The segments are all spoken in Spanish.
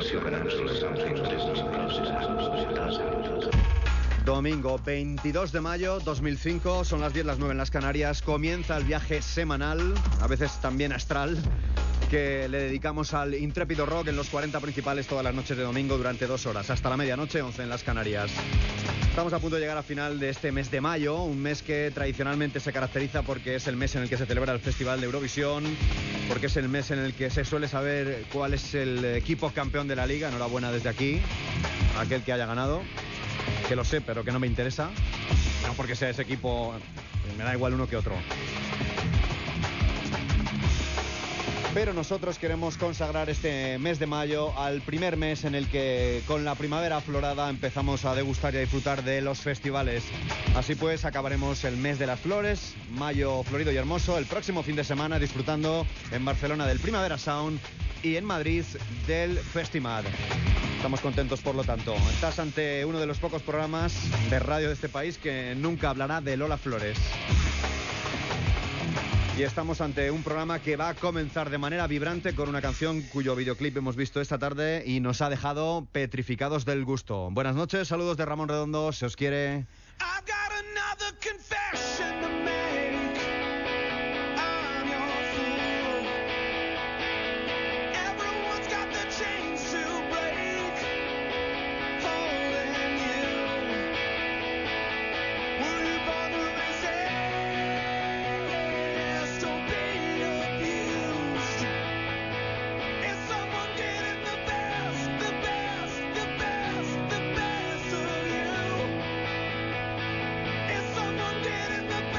Domingo 22 de mayo 2005, son las 10, las 9 en las Canarias. Comienza el viaje semanal, a veces también astral, que le dedicamos al intrépido rock en los 40 principales todas las noches de domingo durante 2 horas, hasta la medianoche, 11 en las Canarias. Estamos a punto de llegar al final de este mes de mayo, un mes que tradicionalmente se caracteriza porque es el mes en el que se celebra el Festival de Eurovisión, porque es el mes en el que se suele saber cuál es el equipo campeón de la liga. Enhorabuena desde aquí, aquel que haya ganado, que lo sé, pero que no me interesa, no porque sea ese equipo, me da igual uno que otro. Pero nosotros queremos consagrar este mes de mayo al primer mes en el que con la primavera aflorada empezamos a degustar y a disfrutar de los festivales. Así pues, acabaremos el mes de las flores, mayo florido y hermoso, el próximo fin de semana disfrutando en Barcelona del Primavera Sound y en Madrid del Festimad. Estamos contentos, por lo tanto. Estás ante uno de los pocos programas de radio de este país que nunca hablará de Lola Flores. Y estamos ante un programa que va a comenzar de manera vibrante con una canción cuyo videoclip hemos visto esta tarde y nos ha dejado petrificados del gusto. Buenas noches, saludos de Ramón Redondo, se os quiere. Getting the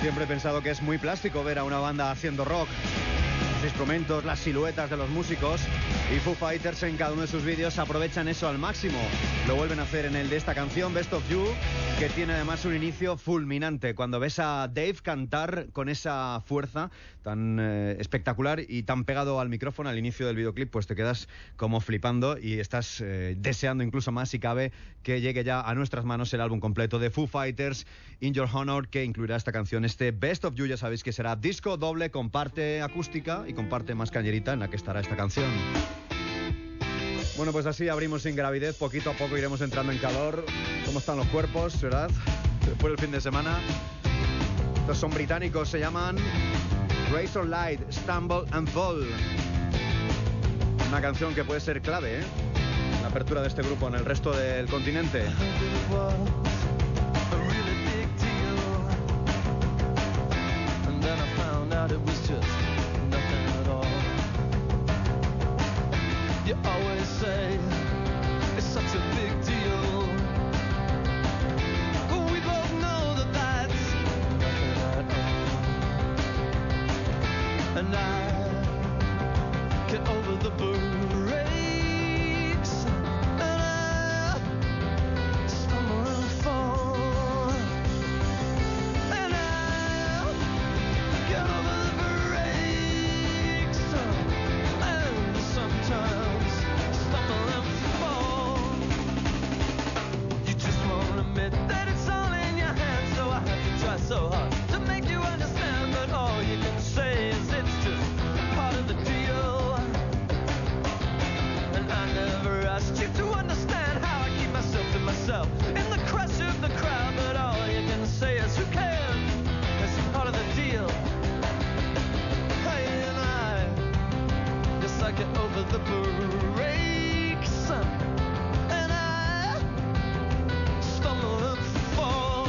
Siempre he pensado que es muy plástico ver a una banda haciendo rock. Los instrumentos, las siluetas de los músicos, y Foo Fighters en cada uno de sus vídeos aprovechan eso al máximo. Lo vuelven a hacer en el de esta canción, Best of You, que tiene además un inicio fulminante. Cuando ves a Dave cantar con esa fuerza tan espectacular y tan pegado al micrófono al inicio del videoclip, pues te quedas como flipando y estás deseando incluso más, si cabe, que llegue ya a nuestras manos el álbum completo de Foo Fighters, In Your Honor, que incluirá esta canción, este Best of You. Ya sabéis que será disco doble con parte acústica y con parte más cañerita en la que estará esta canción. Bueno, pues así abrimos Sin Gravidez, poquito a poco iremos entrando en calor. ¿Cómo están los cuerpos, verdad? Después del fin de semana. Estos son británicos, se llaman Razor Light, Stumble and Fall. Una canción que puede ser clave, la apertura de este grupo en el resto del continente. You always say it's such a big deal, but we both know that that's nothing at all. And I get over the breaks, and I stumble and fall, and I get over the breaks, and sometimes that it's all in your hands, so I have to try so hard to make you understand, but all you can say is it's just part of the deal. And I never asked you to understand how I keep myself to myself in the crush of the crowd, but all you can say is who cares, it's part of the deal. Hey, and I just like it over the breaks, and I stumble and fall,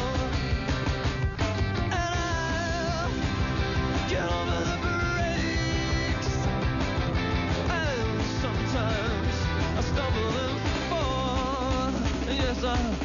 and I get over the breaks, and sometimes I stumble and fall, yes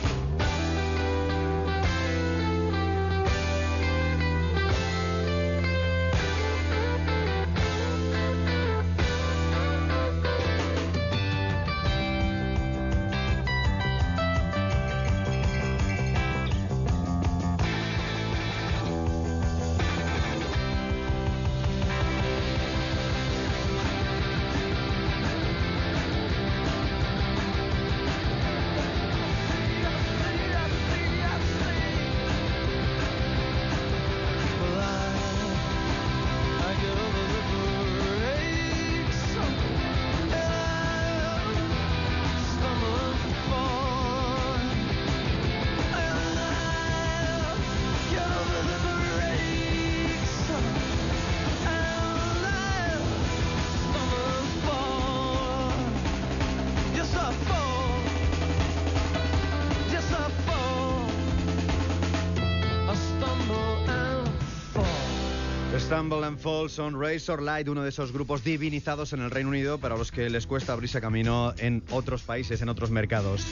Stumble and Fall son Razor Light, uno de esos grupos divinizados en el Reino Unido, para los que les cuesta abrirse camino en otros países, en otros mercados.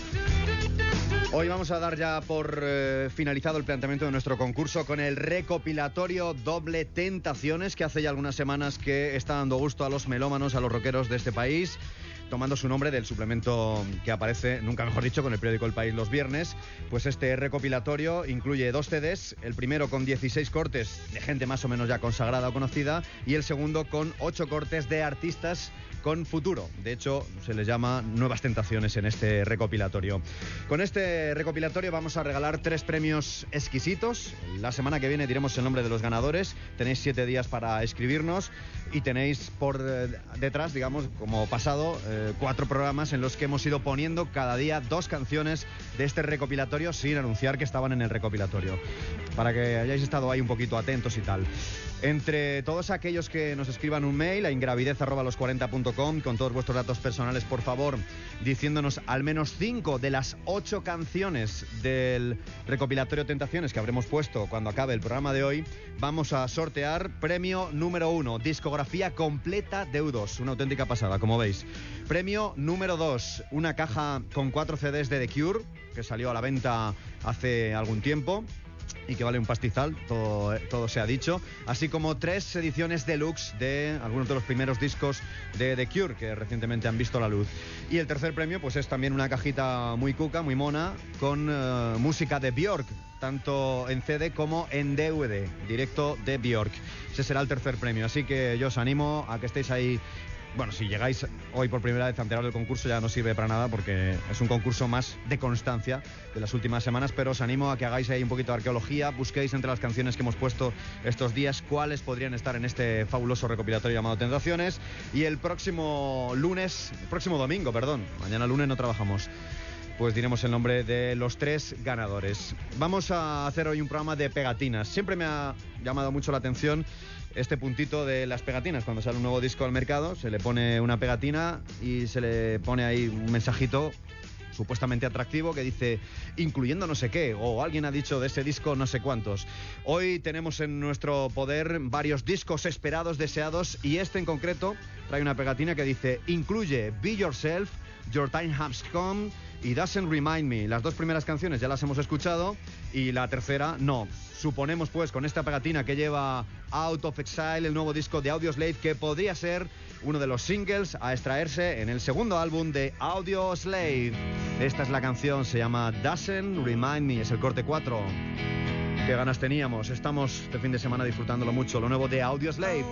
Hoy vamos a dar ya por finalizado el planteamiento de nuestro concurso con el recopilatorio doble Tentaciones, que hace ya algunas semanas que está dando gusto a los melómanos, a los rockeros de este país, tomando su nombre del suplemento que aparece, nunca mejor dicho, con el periódico El País los viernes. Pues este recopilatorio incluye 2 CDs, el primero con 16 cortes de gente más o menos ya consagrada o conocida, y el segundo con 8 cortes de artistas con futuro. De hecho, se les llama Nuevas Tentaciones en este recopilatorio. Con este recopilatorio vamos a regalar 3 premios exquisitos. La semana que viene diremos el nombre de los ganadores. Tenéis 7 días para escribirnos y tenéis por detrás, digamos, como pasado, 4 programas en los que hemos ido poniendo cada día 2 canciones de este recopilatorio sin anunciar que estaban en el recopilatorio, para que hayáis estado ahí un poquito atentos y tal. Entre todos aquellos que nos escriban un mail a ingravidez@los40.com con todos vuestros datos personales, por favor, diciéndonos al menos 5 de las 8 canciones del recopilatorio Tentaciones que habremos puesto cuando acabe el programa de hoy, vamos a sortear premio número 1, discografía completa de U2, una auténtica pasada, como veis. Premio número 2, una caja con 4 CDs de The Cure, que salió a la venta hace algún tiempo. y que vale un pastizal, todo se ha dicho, así como 3 ediciones deluxe de algunos de los primeros discos de The Cure que recientemente han visto la luz. Y el tercer premio pues es también una cajita muy cuca, muy mona, con música de Björk, tanto en CD como en DVD, directo de Björk. Ese será el tercer premio, así que yo os animo a que estéis ahí. Bueno, si llegáis hoy por primera vez a enterar del concurso ya no sirve para nada porque es un concurso más de constancia de las últimas semanas, pero os animo a que hagáis ahí un poquito de arqueología, busquéis entre las canciones que hemos puesto estos días cuáles podrían estar en este fabuloso recopilatorio llamado Tentaciones. Y el próximo domingo, mañana lunes no trabajamos, pues diremos el nombre de los 3 ganadores. Vamos a hacer hoy un programa de pegatinas. Siempre me ha llamado mucho la atención este puntito de las pegatinas. Cuando sale un nuevo disco al mercado, se le pone una pegatina y se le pone ahí un mensajito supuestamente atractivo que dice incluyendo no sé qué, o alguien ha dicho de ese disco no sé cuántos. Hoy tenemos en nuestro poder varios discos esperados, deseados, y este en concreto trae una pegatina que dice incluye Be Yourself, Your Time Has Come y Doesn't Remind Me. Las 2 primeras canciones ya las hemos escuchado y la tercera no. Suponemos pues con esta pegatina que lleva Out of Exile, el nuevo disco de Audioslave, que podría ser uno de los singles a extraerse en el segundo álbum de Audioslave. Esta es la canción, se llama Doesn't Remind Me, es el corte 4. Qué ganas teníamos, estamos este fin de semana disfrutándolo mucho, lo nuevo de Audioslave.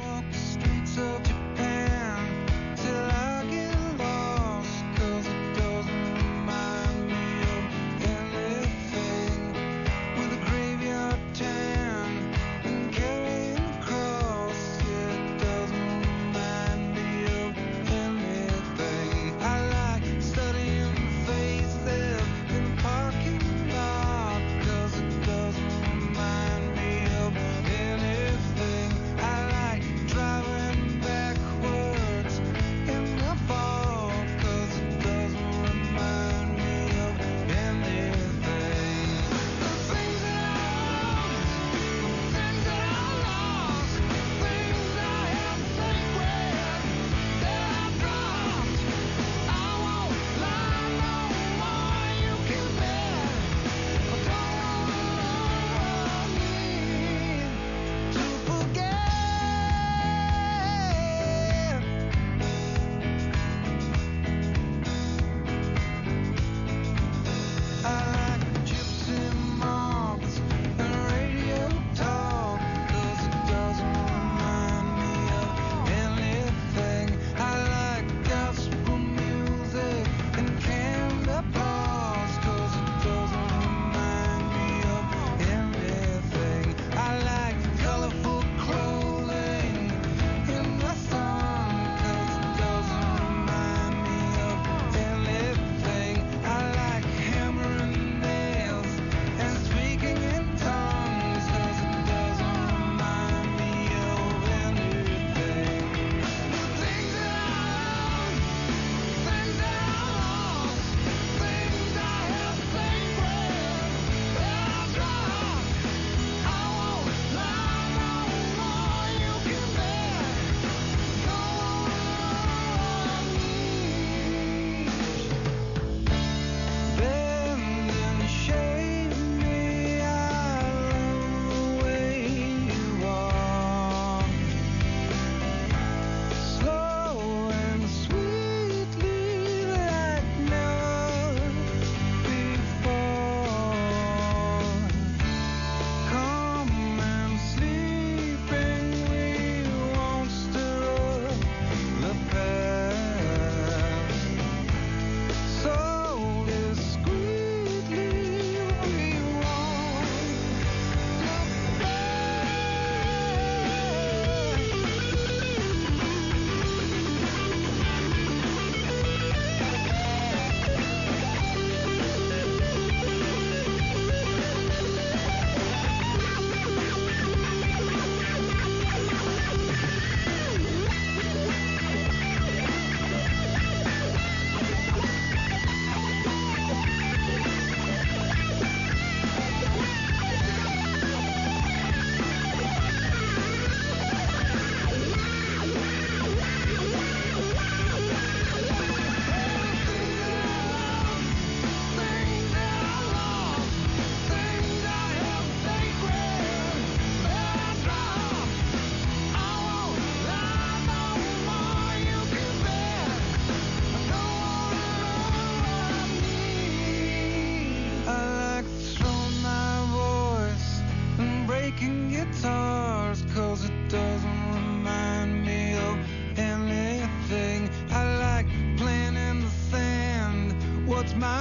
Driving backwards in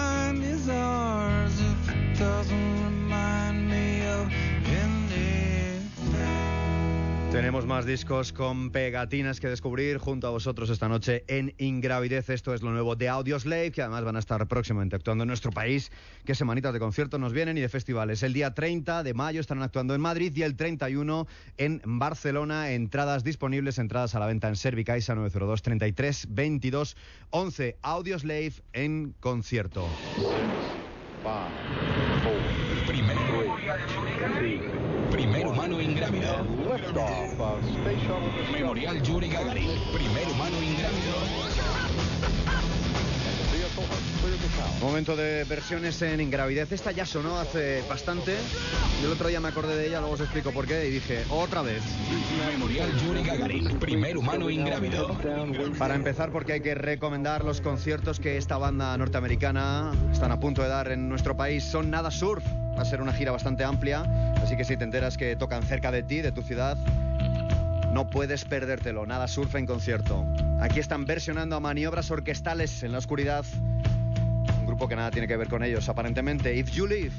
mind is ours if it doesn't remind me of anything. Tenemos más discos con pegatinas que descubrir junto a vosotros esta noche en Ingravidez. Esto es lo nuevo de Audioslave, que además van a estar próximamente actuando en nuestro país. Qué semanitas de conciertos nos vienen y de festivales. El día 30 de mayo estarán actuando en Madrid y el 31 en Barcelona. Entradas disponibles, entradas a la venta en Servicaixa 902 33 22 11. Audioslave en concierto. Primer humano ingrávido. Memorial Yuri Gagarin. Primer humano ingrávido. Momento de versiones en Ingravidez. Esta ya sonó hace bastante. El otro día me acordé de ella, luego os explico por qué. Y dije, otra vez. Memorial Yuri Gagarin. Primer humano ingrávido. Para empezar, porque hay que recomendar los conciertos que esta banda norteamericana están a punto de dar en nuestro país. Son Nada Surf. Va a ser una gira bastante amplia. Así que si te enteras que tocan cerca de ti, de tu ciudad, no puedes perdértelo. Nada Surf en concierto. Aquí están versionando a Maniobras Orquestales en la Oscuridad. Un grupo que nada tiene que ver con ellos, aparentemente. If You Leave.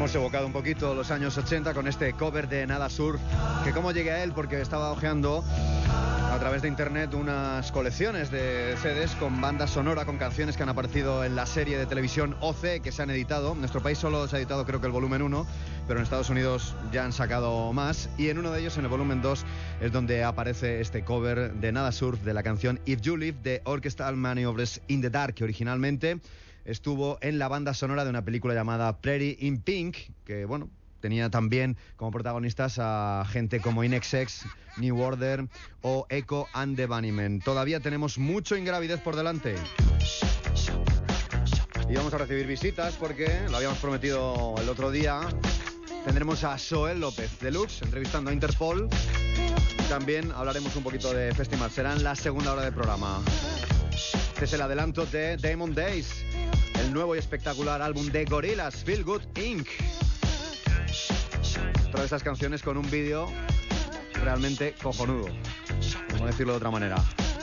hemos evocado un poquito los años 80 con este cover de Nada Surf, que cómo llegué a él porque estaba hojeando a través de internet unas colecciones de CDs con banda sonora, con canciones que han aparecido en la serie de televisión OC que se han editado. En nuestro país solo se ha editado creo que el volumen 1, pero en Estados Unidos ya han sacado más, y en uno de ellos, en el volumen 2, es donde aparece este cover de Nada Surf de la canción If You Live de Orchestral Maneuvers in the Dark, que originalmente estuvo en la banda sonora de una película llamada Pretty in Pink, que bueno, tenía también como protagonistas a gente como INXS, New Order o Echo and the Bunnymen. Todavía tenemos mucho Ingravidez por delante. Y vamos a recibir visitas porque lo habíamos prometido el otro día. Tendremos a Zoel López Deluxe entrevistando a Interpol. También hablaremos un poquito de festival. Será en la segunda hora del programa. Este es el adelanto de Demon Days, el nuevo y espectacular álbum de Gorillaz, Feel Good Inc. Todas estas canciones con un vídeo realmente cojonudo, como decirlo de otra manera.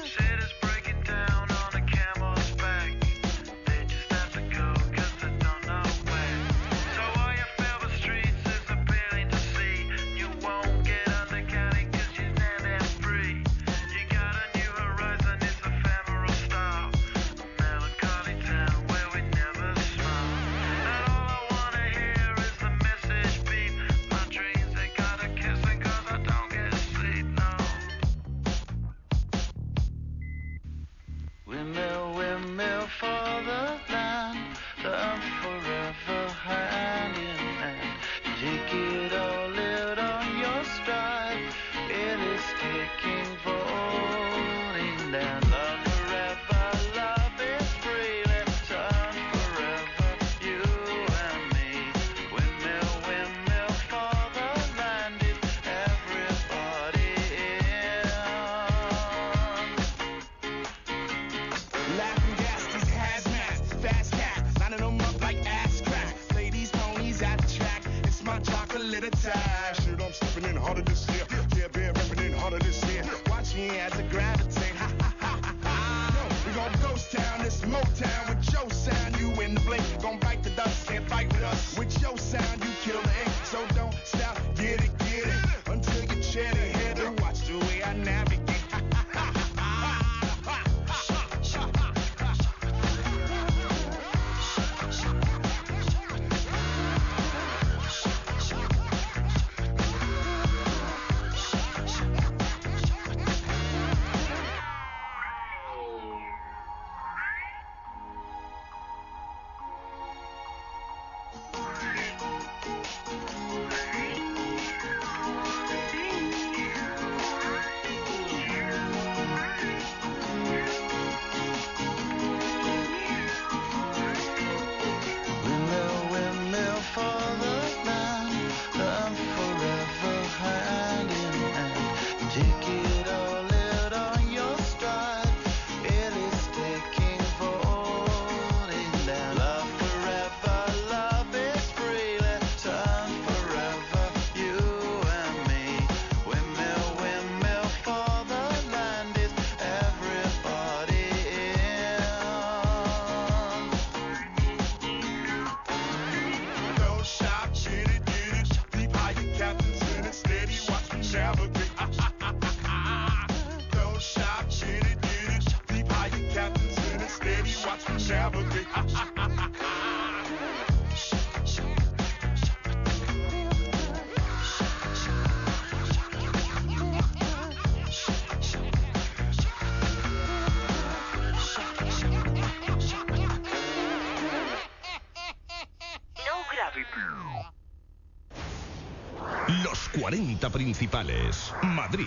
Los 40 principales. Madrid.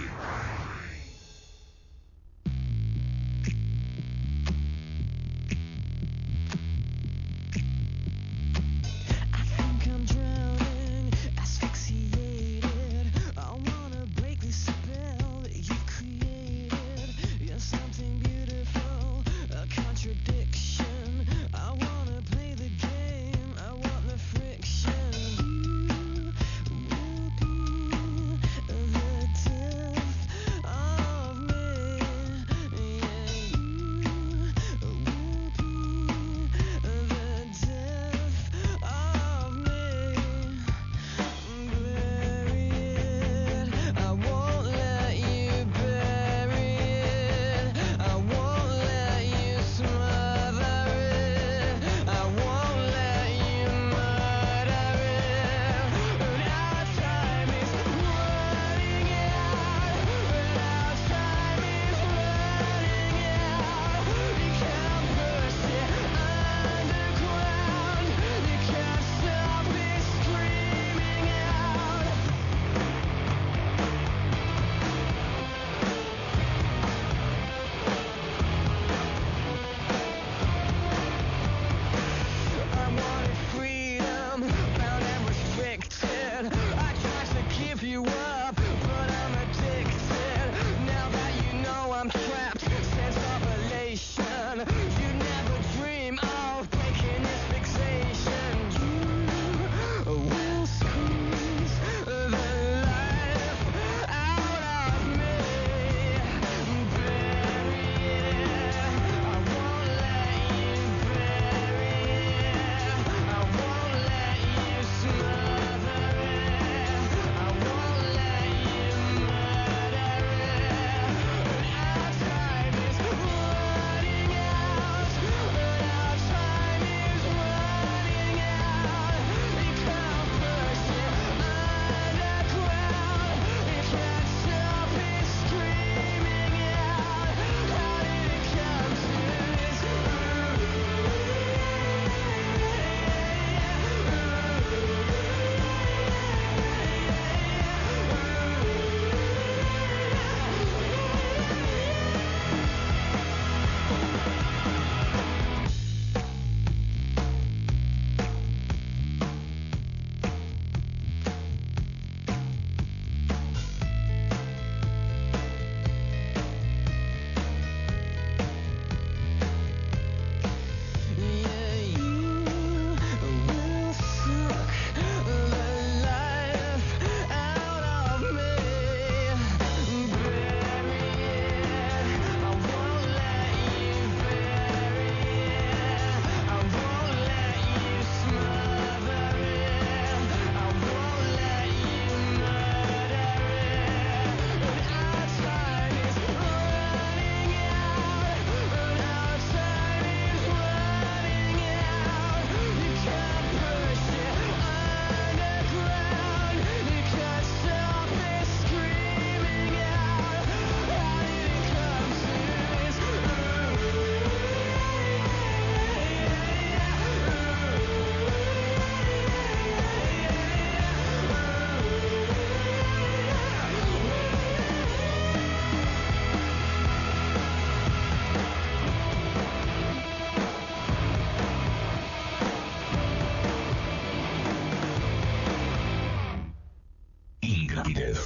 Rapidez.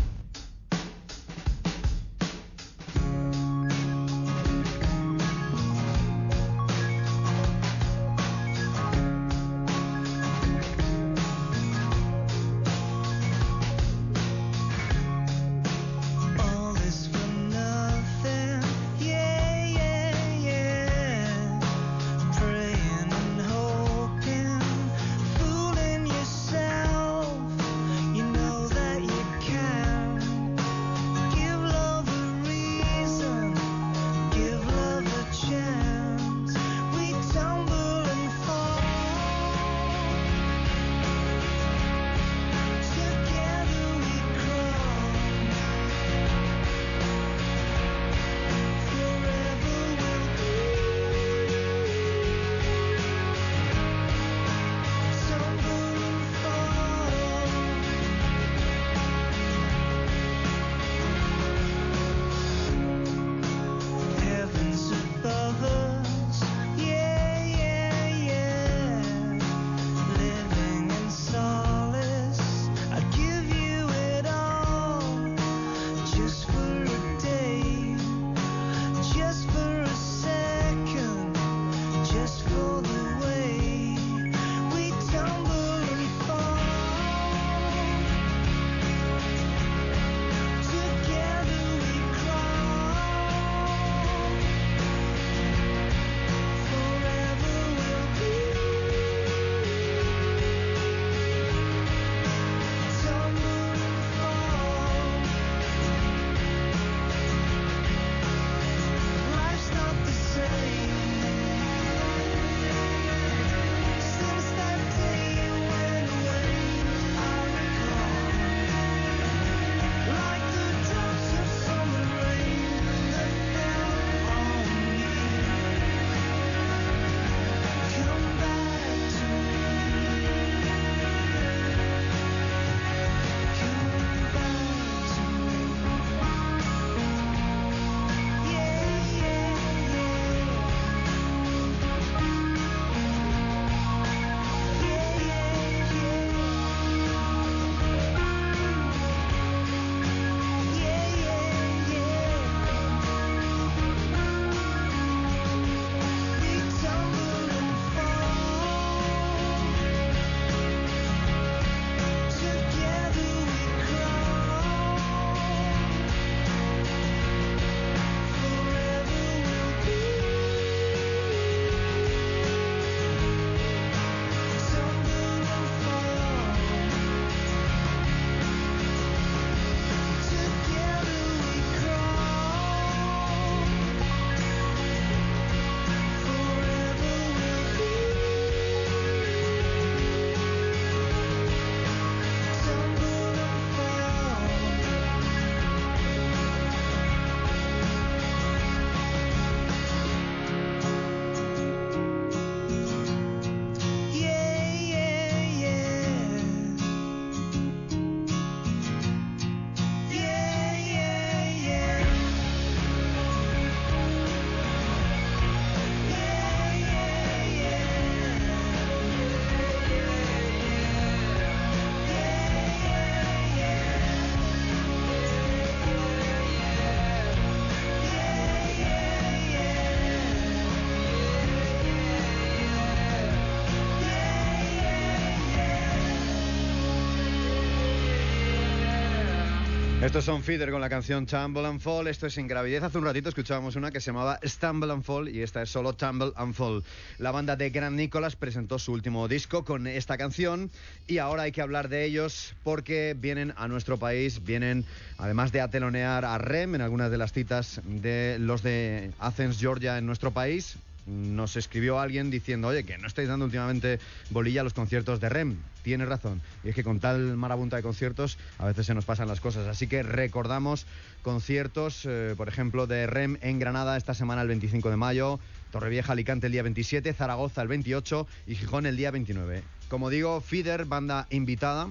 Estos son Feeder con la canción Tumble and Fall. Esto es Ingravidez. Hace un ratito escuchábamos una que se llamaba Stumble and Fall y esta es solo Tumble and Fall. La banda de Grant Nicholas presentó su último disco con esta canción y ahora hay que hablar de ellos porque vienen a nuestro país, vienen además de a telonear a REM en algunas de las citas de los de Athens, Georgia en nuestro país. Nos escribió alguien diciendo, oye, que no estáis dando últimamente bolilla a los conciertos de REM. Tiene razón, y es que con tal marabunta de conciertos a veces se nos pasan las cosas, así que recordamos conciertos, por ejemplo, de REM en Granada esta semana el 25 de mayo, Torrevieja, Alicante el día 27, Zaragoza el 28 y Gijón el día 29. Como digo, Feeder, banda invitada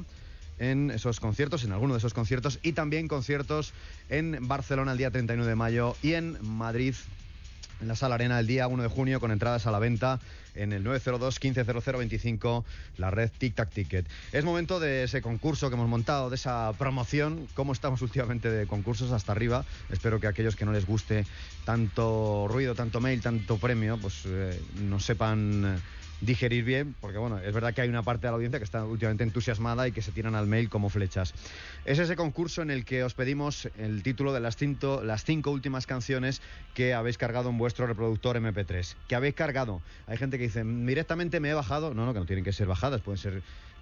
en esos conciertos, en alguno de esos conciertos, y también conciertos en Barcelona el día 31 de mayo y en Madrid en la Sala Arena el día 1 de junio con entradas a la venta en el 902 15 0025, la red Tic Tac Ticket. Es momento de ese concurso que hemos montado, de esa promoción. ¿Cómo estamos últimamente de concursos? Hasta arriba. Espero que aquellos que no les guste tanto ruido, tanto mail, tanto premio, pues no sepan digerir bien, porque bueno, es verdad que hay una parte de la audiencia que está últimamente entusiasmada y que se tiran al mail como flechas. Es ese concurso en el que os pedimos el título de las 5 últimas canciones que habéis cargado en vuestro reproductor MP3. Que habéis cargado. Hay gente que dice, directamente me he bajado. No, que no tienen que ser bajadas, pueden ser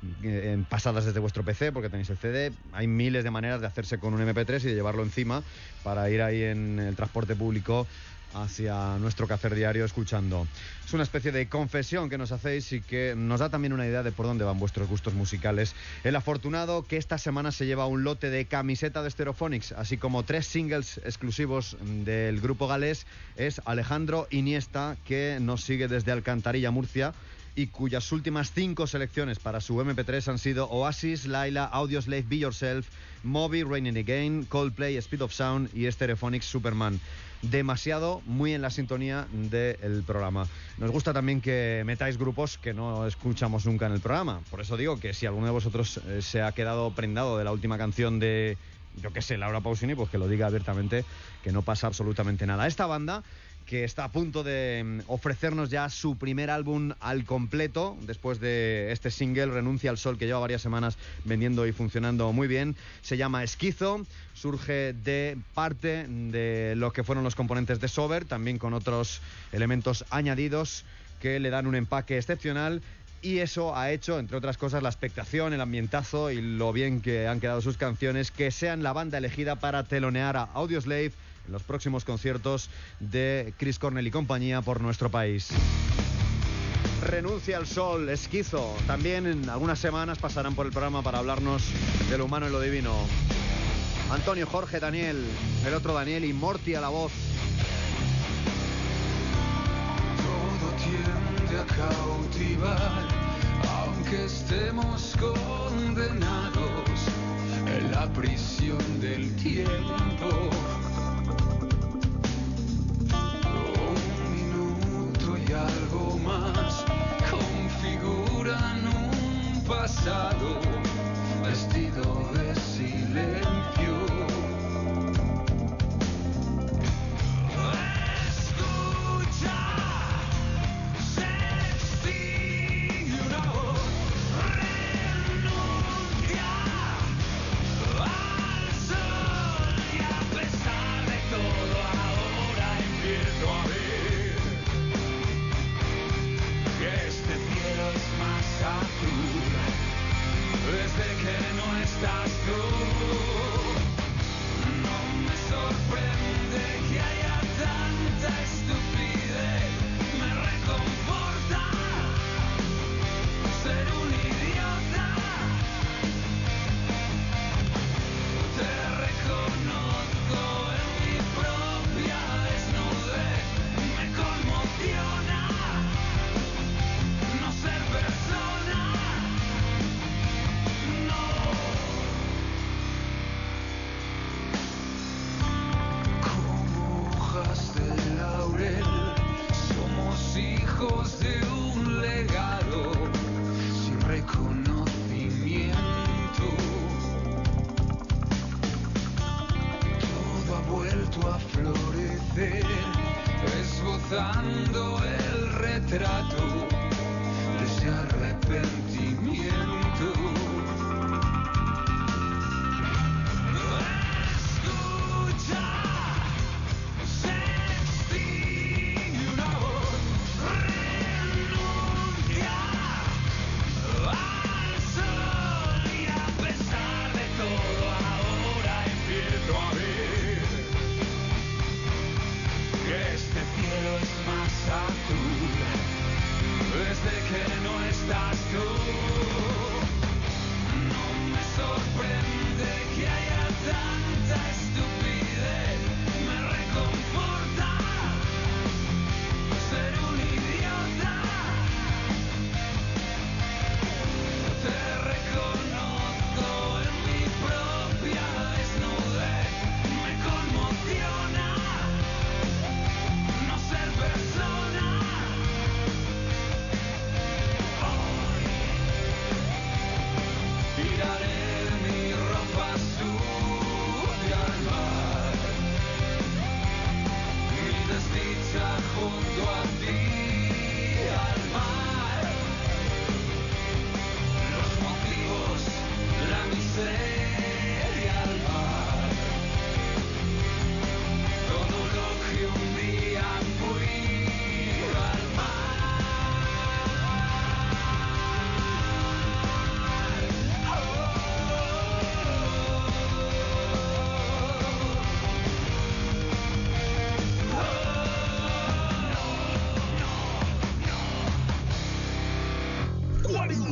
pasadas desde vuestro PC porque tenéis el CD. Hay miles de maneras de hacerse con un MP3 y de llevarlo encima para ir ahí en el transporte público hacia nuestro quehacer diario escuchando. Es una especie de confesión que nos hacéis y que nos da también una idea de por dónde van vuestros gustos musicales. El afortunado que esta semana se lleva un lote de camiseta de Stereophonics, así como 3 singles exclusivos del grupo galés, es Alejandro Iniesta, que nos sigue desde Alcantarilla, Murcia, y cuyas últimas 5 selecciones para su MP3 han sido Oasis, Laila, Audioslave, Be Yourself, Moby, Raining Again, Coldplay, Speed of Sound y Stereophonics Superman. Demasiado, muy en la sintonía del programa. Nos gusta también que metáis grupos que no escuchamos nunca en el programa. Por eso digo que si alguno de vosotros se ha quedado prendado de la última canción de, yo qué sé, Laura Pausini, pues que lo diga abiertamente, que no pasa absolutamente nada. Esta banda, que está a punto de ofrecernos ya su primer álbum al completo, después de este single, Renuncia al Sol, que lleva varias semanas vendiendo y funcionando muy bien. Se llama Esquizo, surge de parte de lo que fueron los componentes de Sober, también con otros elementos añadidos que le dan un empaque excepcional. Y eso ha hecho, entre otras cosas, la expectación, el ambientazo y lo bien que han quedado sus canciones, que sean la banda elegida para telonear a Audioslave en los próximos conciertos de Chris Cornell y compañía por nuestro país. Renuncia al Sol, Esquizo. También en algunas semanas pasarán por el programa para hablarnos de lo humano y lo divino. Antonio, Jorge, Daniel, el otro Daniel y Morty a la voz. Todo tiende a cautivar, aunque estemos condenados en la prisión del tiempo. Algo más configuran un pasado vestido de silencio. Escucha, destino, renuncia al sol y a pesar de todo ahora empiezo a ver que este cielo es más azul desde que no estás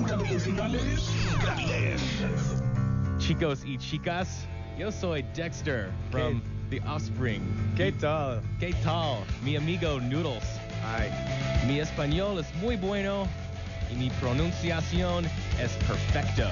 50 principales Ingravidez. Chicos y chicas, yo soy Dexter from The Offspring. ¿Qué tal? ¿Qué tal? Mi amigo Noodles. Ay. Mi español es muy bueno y mi pronunciación es perfecto.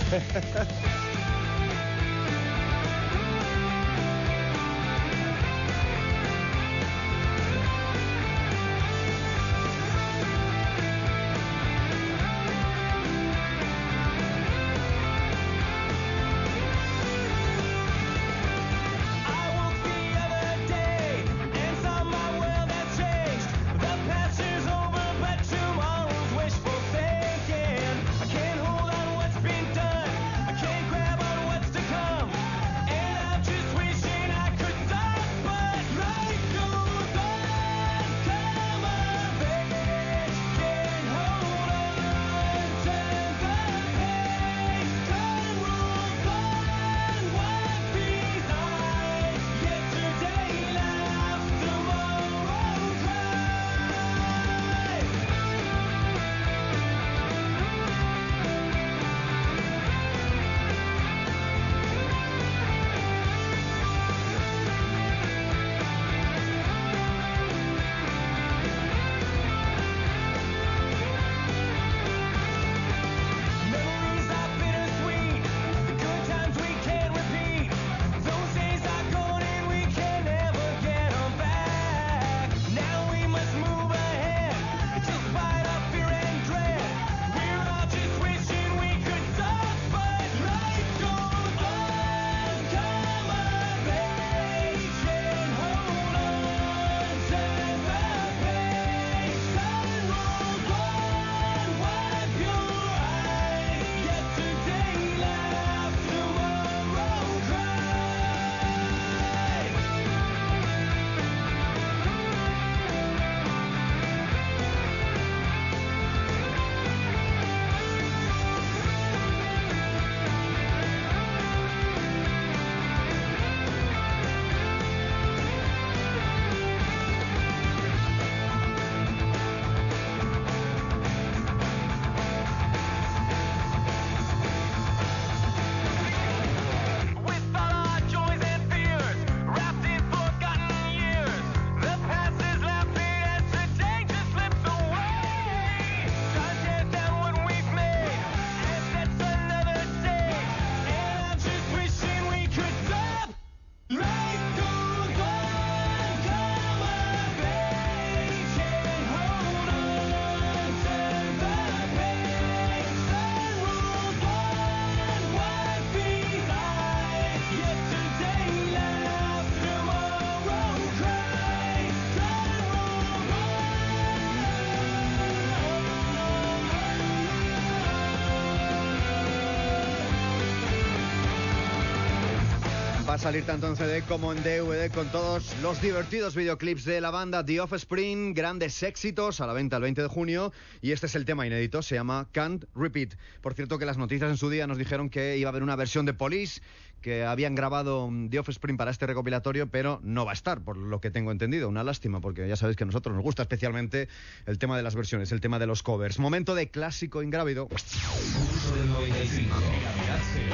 Va a salir tanto en CD como en DVD con todos los divertidos videoclips de la banda The Offspring, grandes éxitos, a la venta el 20 de junio, y este es el tema inédito, se llama Can't Repeat. Por cierto que las noticias en su día nos dijeron que iba a haber una versión de Police, que habían grabado The Offspring para este recopilatorio, pero no va a estar, por lo que tengo entendido. Una lástima, porque ya sabéis que a nosotros nos gusta especialmente el tema de las versiones, el tema de los covers. Momento de clásico ingrávido. Pulso del 95. Gravedad cero.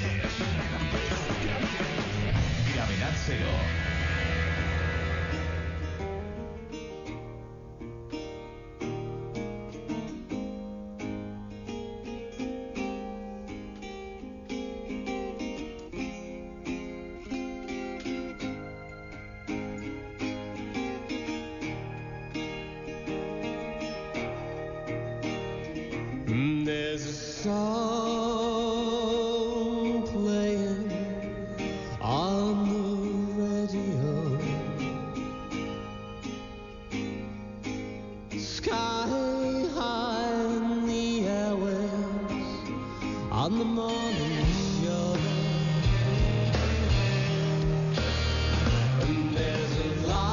Gravedad cero. There's a song playing on the radio. Sky high in the airwaves on the morning show. And there's a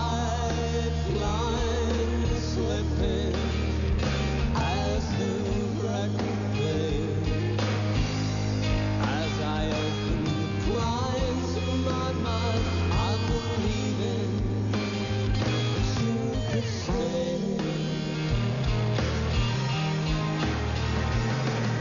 lifeline slipping as the record plays. As I open the blinds of my mind, I'm believing that you could stay.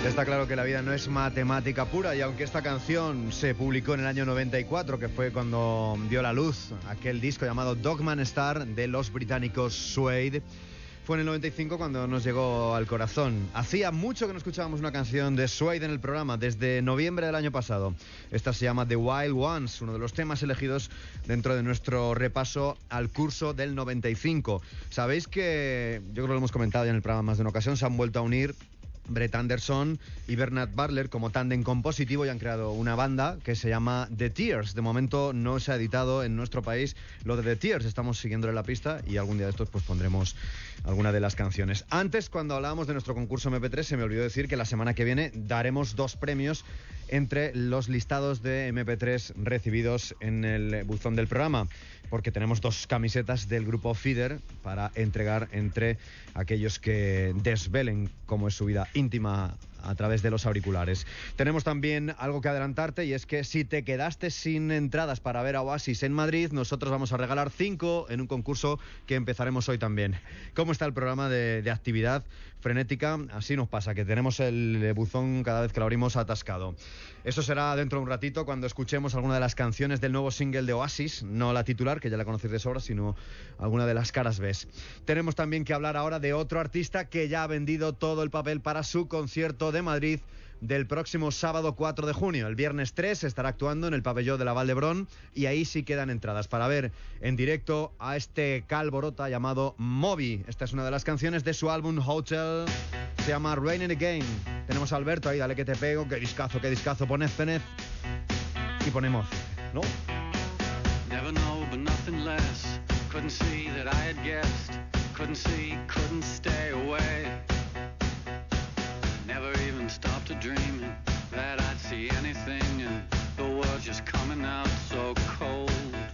Está claro que la vida no es matemática pura, y aunque esta canción se publicó en el año 94, que fue cuando dio la luz aquel disco llamado Dogman Star de los británicos Suede, fue en el 95 cuando nos llegó al corazón. Hacía mucho que no escuchábamos una canción de Suede en el programa, desde noviembre del año pasado. Esta se llama The Wild Ones, uno de los temas elegidos dentro de nuestro repaso al curso del 95. Sabéis que, yo creo que lo hemos comentado ya en el programa más de una ocasión, se han vuelto a unir Brett Anderson y Bernard Butler como tándem compositivo y han creado una banda que se llama The Tears. De momento no se ha editado en nuestro país lo de The Tears, estamos siguiéndole la pista y algún día de estos pues pondremos alguna de las canciones. Antes, cuando hablábamos de nuestro concurso MP3, se me olvidó decir que la semana que viene daremos 2 premios entre los listados de MP3 recibidos en el buzón del programa, porque tenemos 2 camisetas del grupo Feeder para entregar entre aquellos que desvelen cómo es su vida íntima a través de los auriculares. Tenemos también algo que adelantarte, y es que si te quedaste sin entradas para ver a Oasis en Madrid, nosotros vamos a regalar 5 en un concurso que empezaremos hoy también. ¿Cómo está el programa de actividad frenética? Así nos pasa, que tenemos el buzón cada vez que lo abrimos atascado. Eso será dentro de un ratito, cuando escuchemos alguna de las canciones del nuevo single de Oasis, no la titular, que ya la conocéis de sobra, sino alguna de las caras B. Tenemos también que hablar ahora de otro artista que ya ha vendido todo el papel para su concierto de Madrid del próximo sábado 4 de junio. El viernes 3 estará actuando en el pabellón de la Vall d'Hebron, y ahí sí quedan entradas para ver en directo a este calborota llamado Moby. Esta es una de las canciones de su álbum Hotel, se llama Raining Again. Tenemos a Alberto ahí, dale que te pego, qué discazo, poned Zenez y ponemos, ¿no? Never know, but nothing less. Couldn't see that I had guessed. Couldn't see, couldn't stay away. Never even stopped to dream that I'd see anything, and the world's just coming out so cold.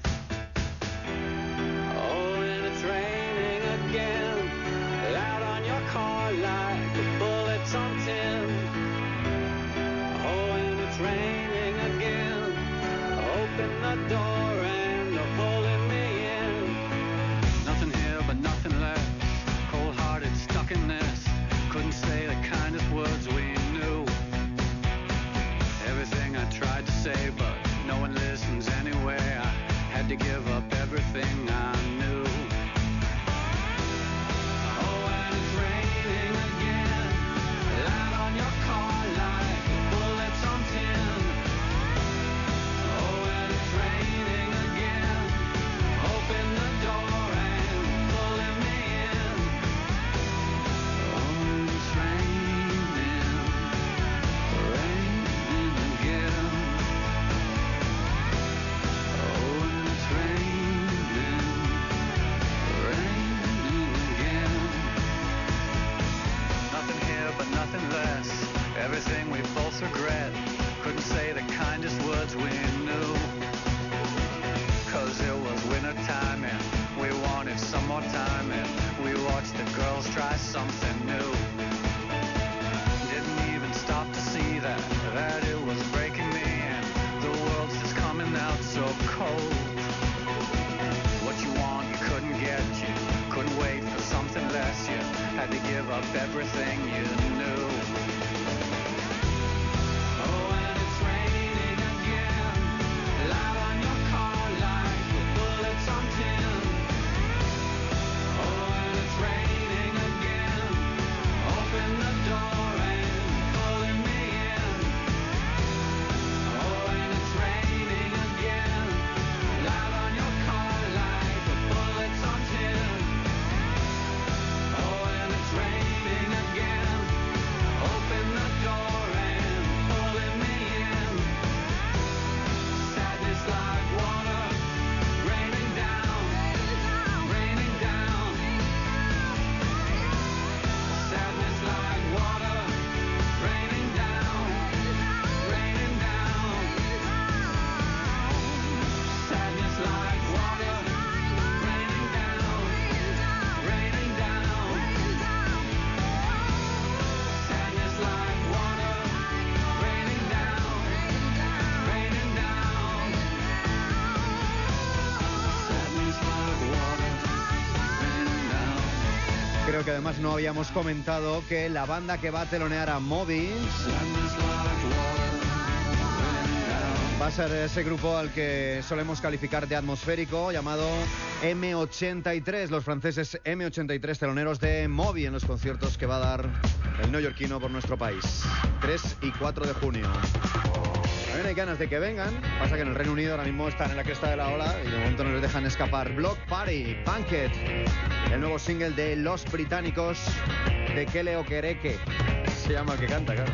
Oh, and it's raining again, loud on your car like the bullets on tin. Oh, and it's raining again, open the door and they're pulling me in. Nothing here but nothing left, cold-hearted, stuck in this. Couldn't say the kindest words we knew. Everything I tried to say, but no one listens anyway. I had to give up everything I knew. Oh, and it's raining again, loud on your car like bullets on tin. Oh, and it's raining again, open the door and pulling me in. Oh, it's raining, raining again. Oh, and it's raining, raining again. Nothing here but nothing less, everything we both regret. Couldn't say the kindest words we knew, 'cause it was winter time and we wanted some more time, and we watched the girls try something new. Didn't even stop to see that it was breaking me, and the world's just coming out so cold. What you want you couldn't get, you couldn't wait for something less, you had to give up everything you knew. Oh, and it's raining again, loud on your car like the bullets on tin. Oh, and it's raining again, porque además no habíamos comentado que la banda que va a telonear a Moby va a ser ese grupo al que solemos calificar de atmosférico, llamado M83, los franceses M83, teloneros de Moby en los conciertos que va a dar el neoyorquino por nuestro país, 3 y 4 de junio. También hay ganas de que vengan, pasa que en el Reino Unido ahora mismo están en la cresta de la ola y de momento no les dejan escapar. Block Party, Banquet, el nuevo single de los británicos de Kele Okereke, se llama el que canta, claro.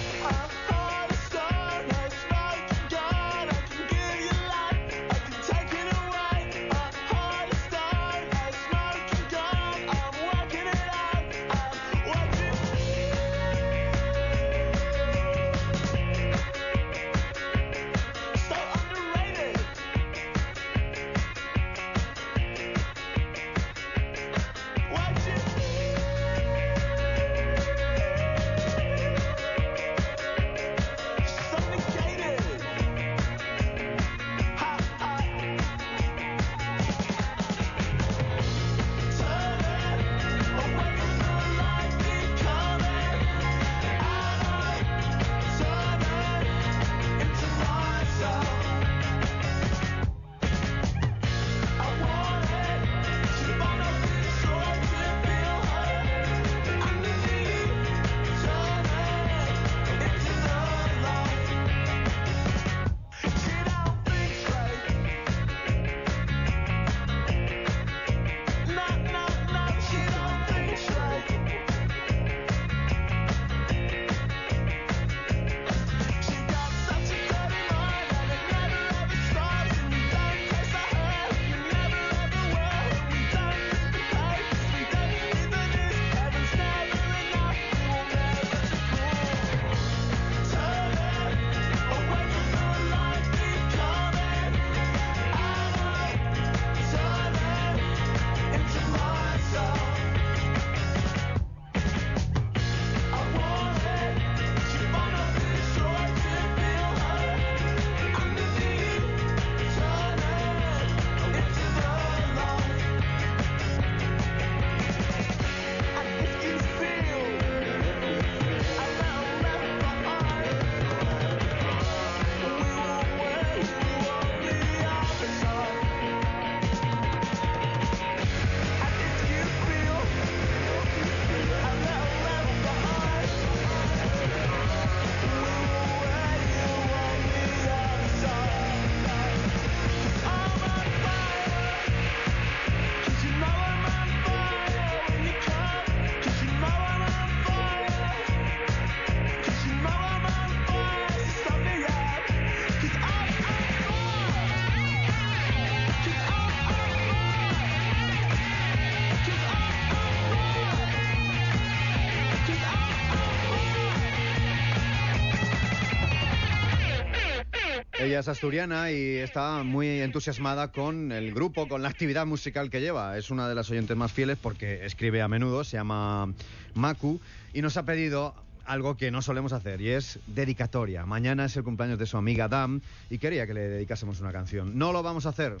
Ella es asturiana y está muy entusiasmada con el grupo, con la actividad musical que lleva. Es una de las oyentes más fieles porque escribe a menudo, se llama Maku, y nos ha pedido algo que no solemos hacer, y es dedicatoria. Mañana es el cumpleaños de su amiga Dam y quería que le dedicásemos una canción. No lo vamos a hacer,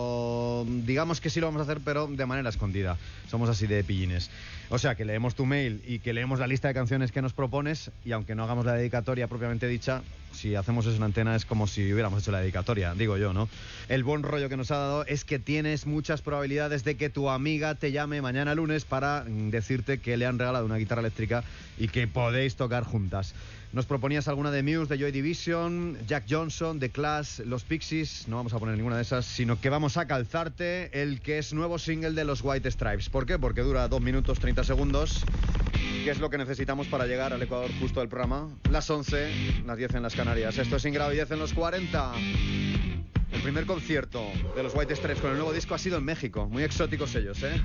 o digamos que sí lo vamos a hacer, pero de manera escondida. Somos así de pillines. O sea, que leemos tu mail y que leemos la lista de canciones que nos propones, y aunque no hagamos la dedicatoria propiamente dicha, si hacemos eso en antena es como si hubiéramos hecho la dedicatoria, digo yo, ¿no? El buen rollo que nos ha dado es que tienes muchas probabilidades de que tu amiga te llame mañana lunes para decirte que le han regalado una guitarra eléctrica y que podéis tocar juntas. Nos proponías alguna de Muse, de Joy Division, Jack Johnson, The Clash, Los Pixies. No vamos a poner ninguna de esas, sino que vamos a calzarte el que es nuevo single de los White Stripes. ¿Por qué? Porque dura 2 minutos 30 segundos, que es lo que necesitamos para llegar al Ecuador justo del programa. Las 11, las 10 en las Canarias. Esto es Ingrado y 10 en los 40. El primer concierto de los White Stripes con el nuevo disco ha sido en México. Muy exóticos ellos, ¿eh?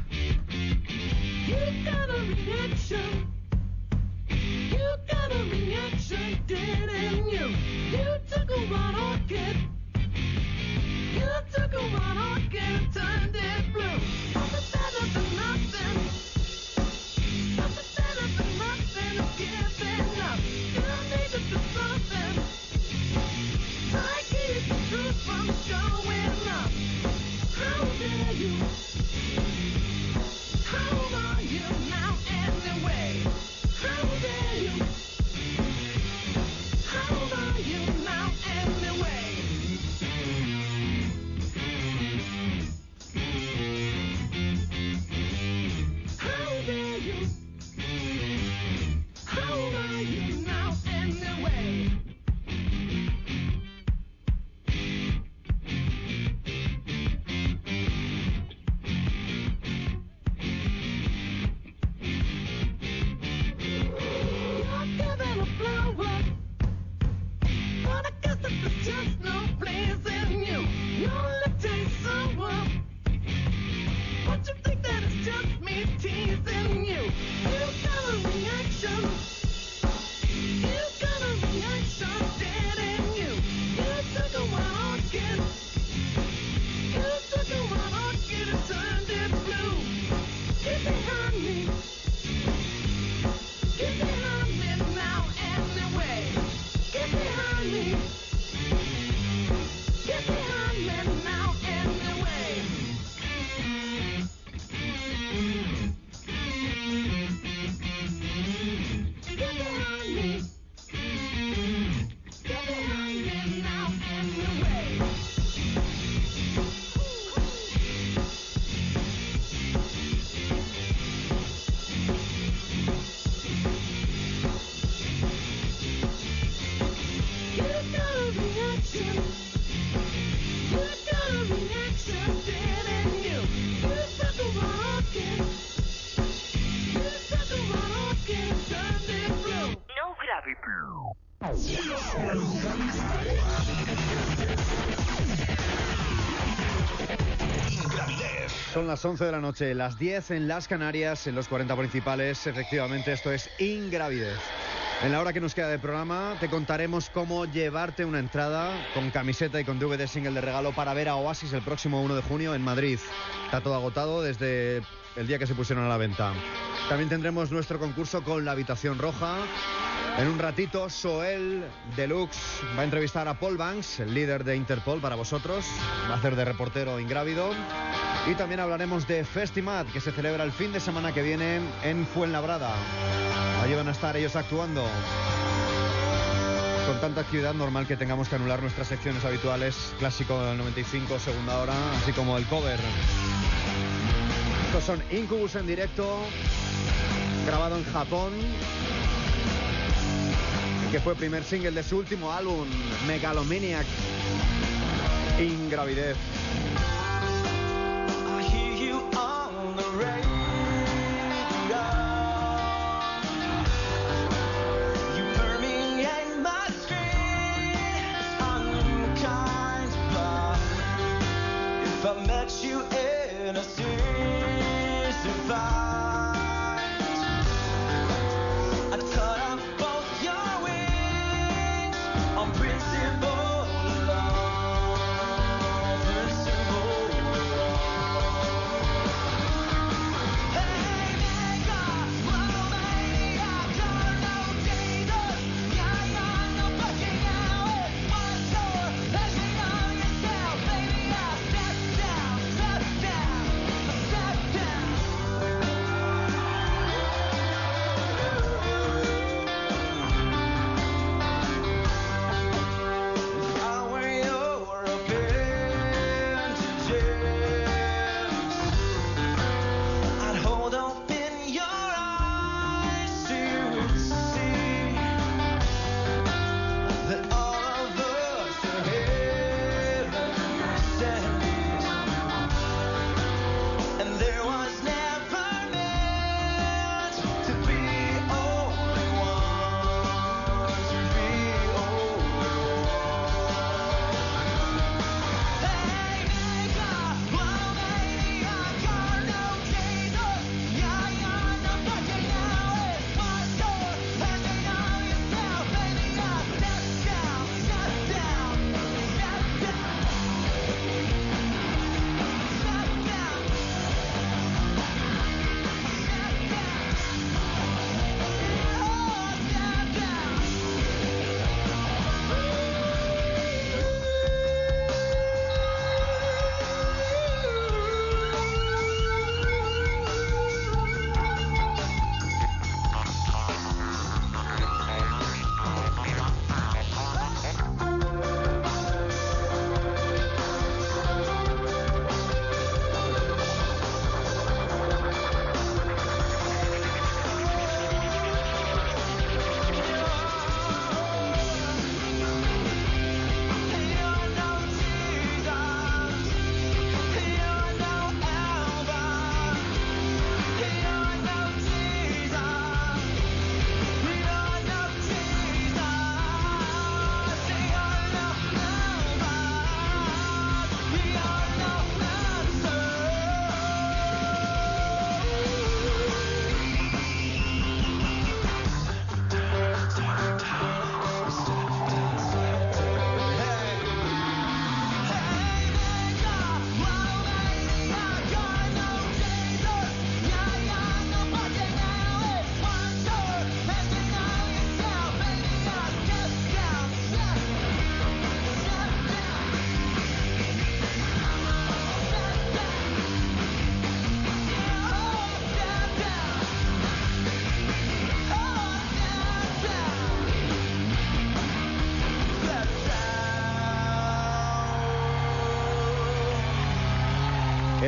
You got a reaction, didn't you? You took a one orchid. You took a one orchid and turned it blue. Something better than nothing. Something better than nothing is giving up. You need to do something. Try to keep the truth from showing up. How dare you? How are you now? Son las 11 de la noche, las 10 en las Canarias, en los 40 principales. Efectivamente, esto es Ingravidez. En la hora que nos queda de programa te contaremos cómo llevarte una entrada con camiseta y con DVD single de regalo para ver a Oasis el próximo 1 de junio en Madrid. Está todo agotado desde el día que se pusieron a la venta. También tendremos nuestro concurso con la habitación roja. En un ratito, Soel Deluxe va a entrevistar a Paul Banks, el líder de Interpol, para vosotros. Va a hacer de reportero ingrávido. Y también hablaremos de Festimat, que se celebra el fin de semana que viene en Fuenlabrada. Allí van a estar ellos actuando. Con tanta actividad, normal que tengamos que anular nuestras secciones habituales, clásico del 95, segunda hora, así como el cover. Estos son Incubus en directo, grabado en Japón, que fue primer single de su último álbum, Megalomaniac, Ingravidez. I hear you on the radio. You permeate my street. I'm new kind of blind. If I met you in a series of fights, I'd cut off both your wings on principle alone.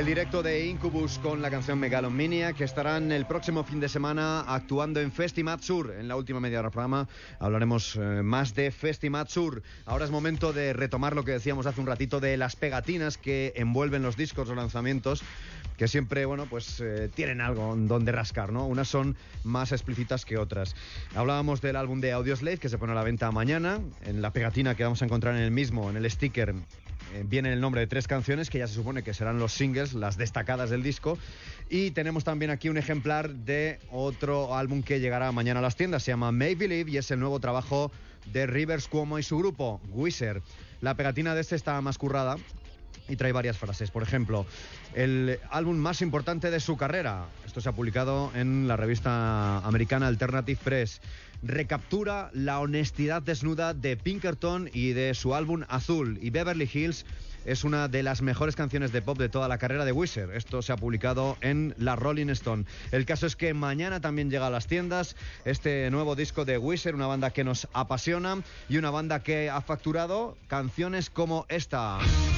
El directo de Incubus con la canción Megalomania, que estarán el próximo fin de semana actuando en Festimat Sur. En la última media hora del programa hablaremos más de Festimat Sur. Ahora es momento de retomar lo que decíamos hace un ratito de las pegatinas que envuelven los discos o lanzamientos, que siempre, bueno, pues tienen algo donde rascar, ¿no? Unas son más explícitas que otras. Hablábamos del álbum de Audioslave, que se pone a la venta mañana. En la pegatina que vamos a encontrar en el mismo, en el sticker, viene el nombre de 3 canciones que ya se supone que serán los singles, las destacadas del disco. Y tenemos también aquí un ejemplar de otro álbum que llegará mañana a las tiendas. Se llama Make Believe y es el nuevo trabajo de Rivers Cuomo y su grupo, Weezer. La pegatina de este está más currada y trae varias frases. Por ejemplo, el álbum más importante de su carrera. Esto se ha publicado en la revista americana Alternative Press. Recaptura la honestidad desnuda de Pinkerton y de su álbum Azul. Y Beverly Hills es una de las mejores canciones de pop de toda la carrera de Weezer. Esto se ha publicado en la Rolling Stone. El caso es que mañana también llega a las tiendas este nuevo disco de Weezer, una banda que nos apasiona y una banda que ha facturado canciones como esta.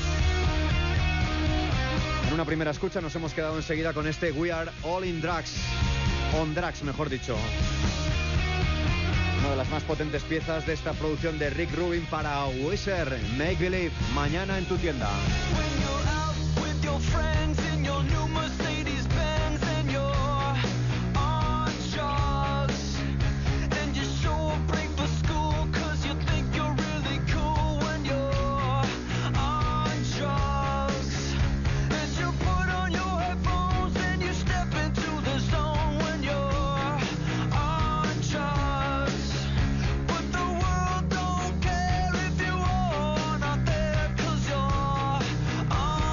En una primera escucha nos hemos quedado enseguida con este We Are All in Drugs. On Drugs, mejor dicho. Una de las más potentes piezas de esta producción de Rick Rubin para Weezer, Make Believe, mañana en tu tienda. On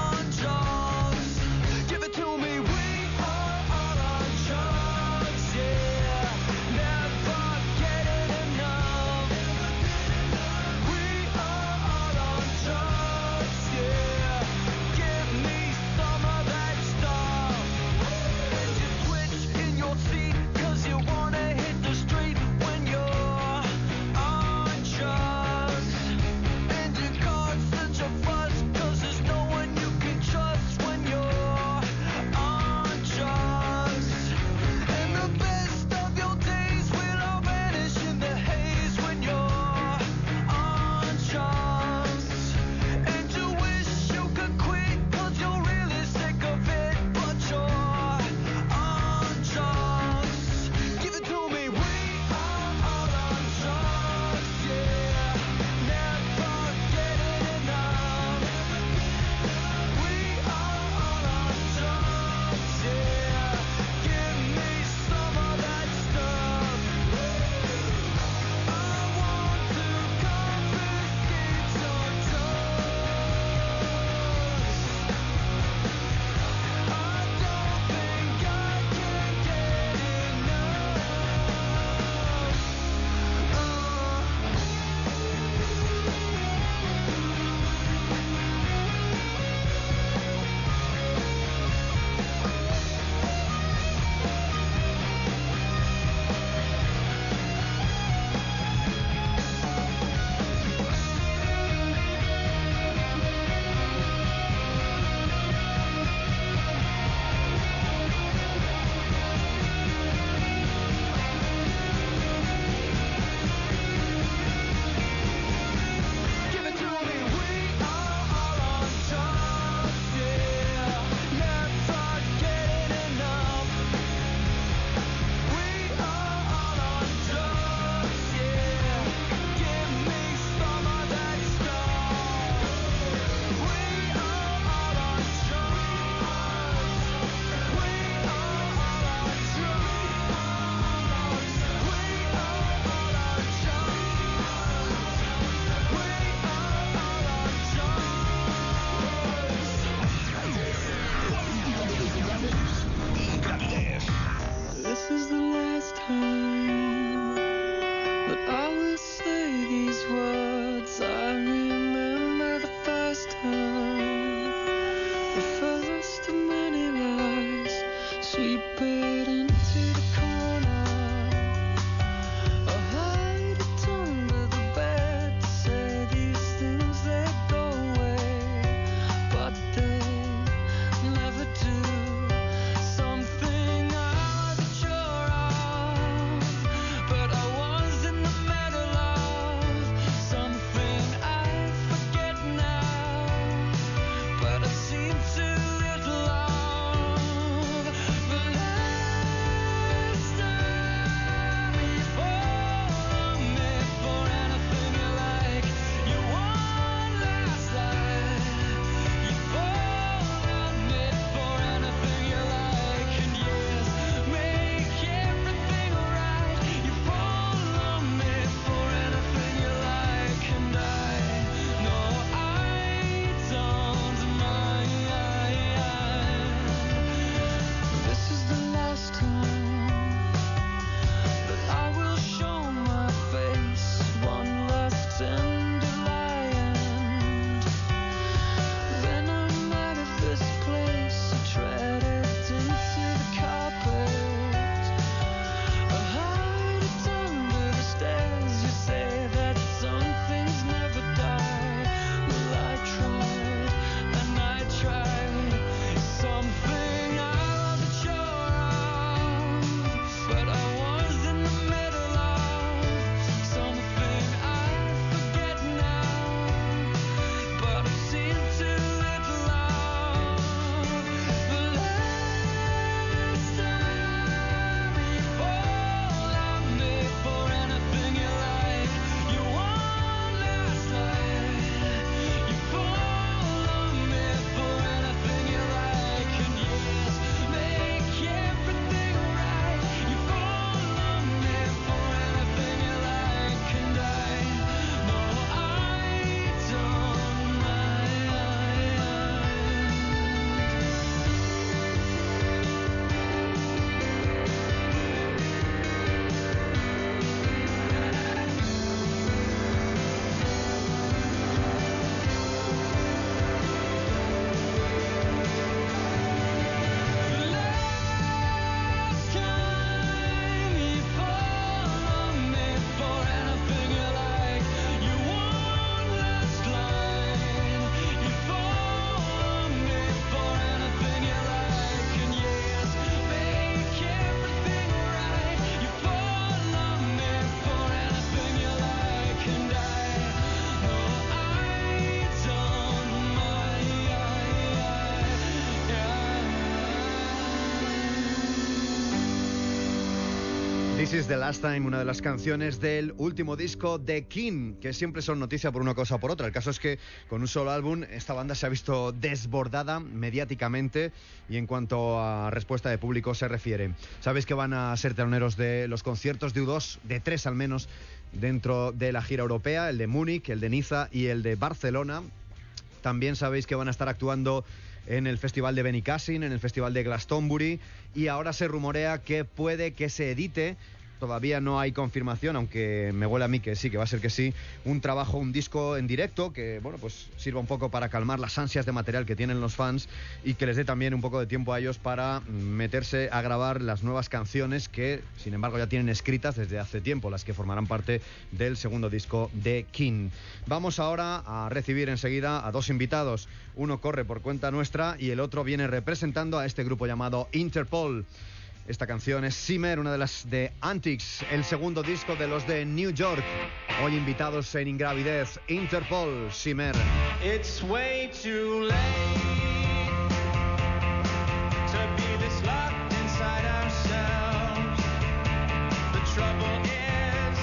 Is the Last Time, una de las canciones del último disco de King, que siempre son noticia por una cosa o por otra. El caso es que con un solo álbum esta banda se ha visto desbordada mediáticamente y en cuanto a respuesta de público se refiere. Sabéis que van a ser teloneros de los conciertos de U2, de 3 al menos, dentro de la gira europea, el de Múnich, el de Niza y el de Barcelona. También sabéis que van a estar actuando en el Festival de Benicàssim, en el Festival de Glastonbury, y ahora se rumorea que puede que se edite, todavía no hay confirmación, aunque me huele a mí que sí, que va a ser que sí, un disco en directo que, bueno, pues sirva un poco para calmar las ansias de material que tienen los fans y que les dé también un poco de tiempo a ellos para meterse a grabar las nuevas canciones que, sin embargo, ya tienen escritas desde hace tiempo, las que formarán parte del segundo disco de King. Vamos ahora a recibir enseguida a 2 invitados. Uno corre por cuenta nuestra y el otro viene representando a este grupo llamado Interpol. Esta canción es Simmer, una de las de Antics, el segundo disco de los de New York. Hoy invitados en Ingravidez, Interpol, Simmer. It's way too late to be this locked inside ourselves. The trouble is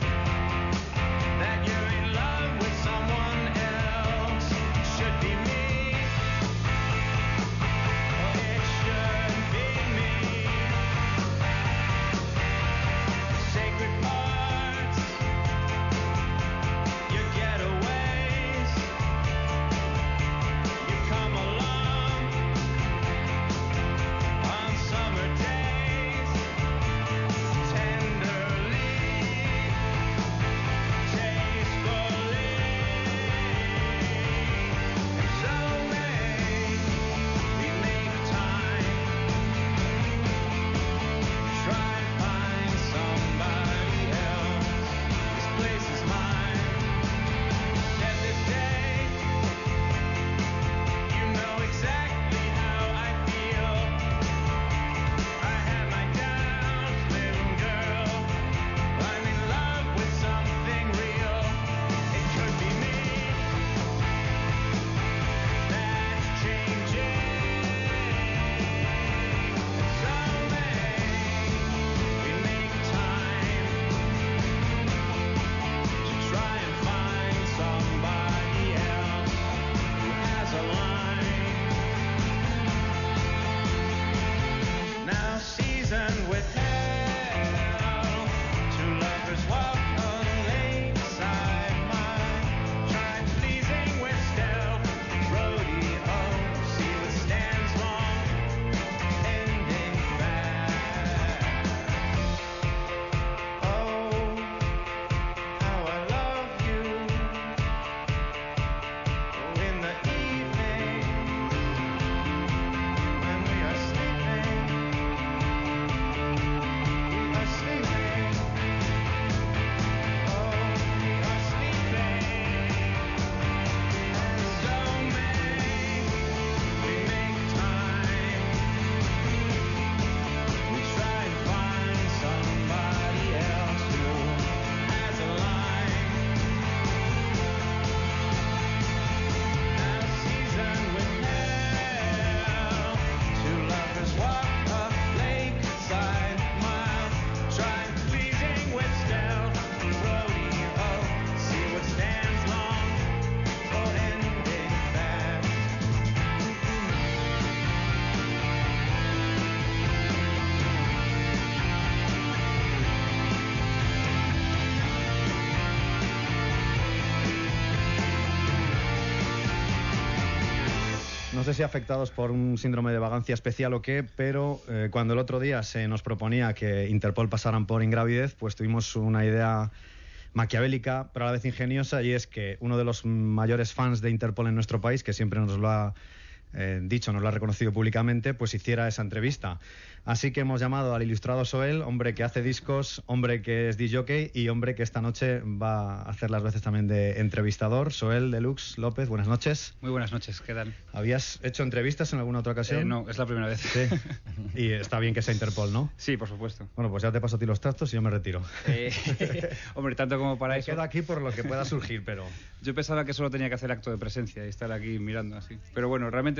that you're in love with someone else. Should be me, or it should be me. Sacred parts, your getaways. You come along on summer days, tenderly, tastefully. And so may we make time, try and find somebody else. This place is mine. Said this day, you know exactly how I feel. I have my doubts, little girl. I'm in love with something real. It could be me that's changing. So may we make time to try and find somebody else who has a line. Now seasoned with hell, two lovers walk a lakeside mile, trying pleasing with stealth, rodeo, see what stands long, ending fast. Oh, how I love you. Oh, in the evening, when we are sleeping, we are sleeping. Oh, we are sleeping. And so may we make time. We try and find somebody else who has a line. Now seasoned with hell, two lovers walk a lakeside mile, trying pleasing with stealth, rodeo, see what stands long, or ending fast. No sé si afectados por un síndrome de vagancia especial o qué, pero cuando el otro día se nos proponía que Interpol pasaran por Ingravidez, pues tuvimos una idea maquiavélica, pero a la vez ingeniosa, y es que uno de los mayores fans de Interpol en nuestro país, que siempre nos lo ha dicho, nos lo ha reconocido públicamente, pues hiciera esa entrevista. Así que hemos llamado al ilustrado Soel, hombre que hace discos, hombre que es DJ y hombre que esta noche va a hacer las veces también de entrevistador. Soel Deluxe López, buenas noches. Muy buenas noches, ¿qué tal? ¿Habías hecho entrevistas en alguna otra ocasión? No, es la primera vez. Sí. Y está bien que sea Interpol, ¿no? Sí, por supuesto. Bueno, pues ya te paso a ti los trastos y yo me retiro. Hombre, tanto como para Me eso. quedo aquí por lo que pueda surgir, pero... Yo pensaba que solo tenía que hacer acto de presencia y estar aquí mirando así. Pero bueno, realmente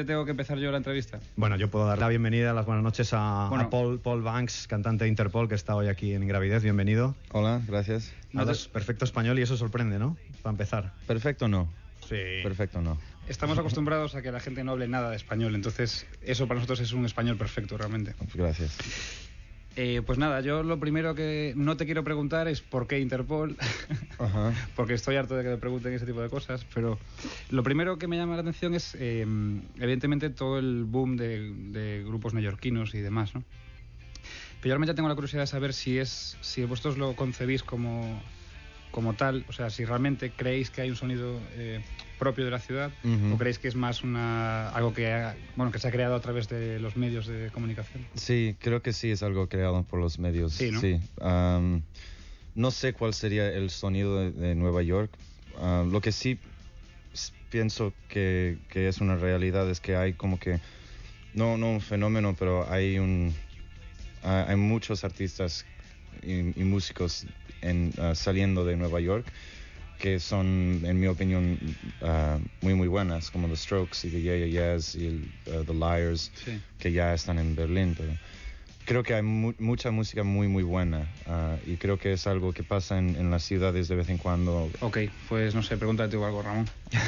Siempre tengo que empezar yo la entrevista. Bueno, yo puedo dar la bienvenida, las buenas noches a Bueno. Paul Banks, cantante de Interpol, que está hoy aquí en Ingravidez. Bienvenido. Hola, gracias. Hablas perfecto español y eso sorprende, ¿no? Para empezar. Perfecto no. Sí. Perfecto no. Estamos acostumbrados a que la gente no hable nada de español, entonces eso para nosotros es un español perfecto, realmente. Gracias. Pues nada, yo lo primero que no te quiero preguntar es por qué Interpol, Ajá. porque estoy harto de que me pregunten ese tipo de cosas, pero lo primero que me llama la atención es, evidentemente, todo el boom de grupos neoyorquinos y demás, ¿no? Pero yo realmente tengo la curiosidad de saber si vosotros lo concebís como tal, o sea, si realmente creéis que hay un sonido propio de la ciudad, Ujú. o creéis que es más algo que se ha creado a través de los medios de comunicación. Sí, creo que sí es algo creado por los medios. Sí, ¿no? Sí. No sé cuál sería el sonido de Nueva York. Lo que sí pienso que es una realidad es que hay como que, no un fenómeno, pero hay muchos artistas y músicos saliendo de Nueva York que son, en mi opinión, muy buenas, como The Strokes y The Yeah Yeah Yeahs y The Liars, Sí. que ya están en Berlín. Pero creo que hay mucha música muy buena, y creo que es algo que pasa en las ciudades de vez en cuando. Ok, pues no sé, pregúntate tú algo, Ramón.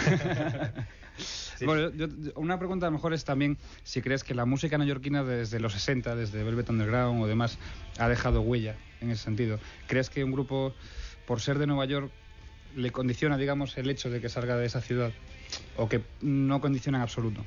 Bueno, una pregunta a lo mejor es también si crees que la música neoyorquina desde los 60, desde Velvet Underground o demás, ha dejado huella en ese sentido. ¿Crees que un grupo, por ser de Nueva York, le condiciona, digamos, el hecho de que salga de esa ciudad? ¿O que no condiciona en absoluto?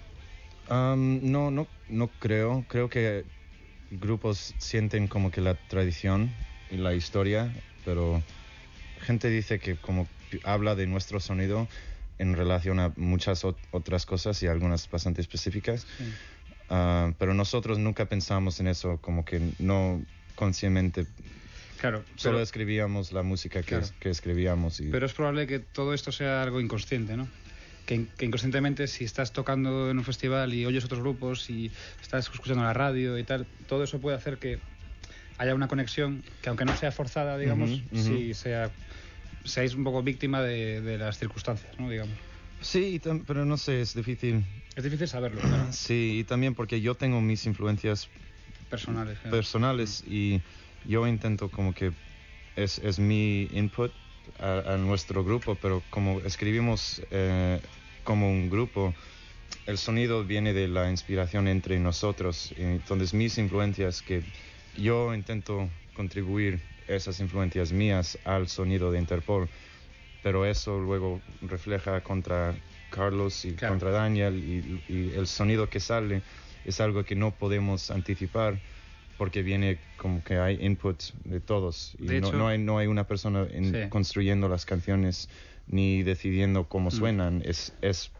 No creo. Creo que grupos sienten como que la tradición y la historia, pero gente dice que como habla de nuestro sonido en relación a muchas otras cosas y algunas bastante específicas. Sí. Pero nosotros nunca pensamos en eso, como que no conscientemente. Claro, Solo escribíamos la música Claro. que escribíamos. Pero es probable que todo esto sea algo inconsciente, ¿no? Que inconscientemente, si estás tocando en un festival y oyes otros grupos y estás escuchando la radio y tal, todo eso puede hacer que haya una conexión que, aunque no sea forzada, digamos, Ujú. sí seáis un poco víctima de las circunstancias, ¿no? Digamos. Sí, pero no sé, es difícil. Es difícil saberlo, claro. Sí, y también porque yo tengo mis influencias Personales. claro. personales y yo intento como que es mi input a nuestro grupo, pero como escribimos como un grupo, el sonido viene de la inspiración entre nosotros. Y entonces mis influencias, que yo intento contribuir esas influencias mías al sonido de Interpol, pero eso luego refleja contra Carlos y Claro. contra Daniel, y el sonido que sale es algo que no podemos anticipar porque viene como que hay input de todos y De hecho, no hay una persona Sí. construyendo las canciones ni decidiendo cómo suenan. Es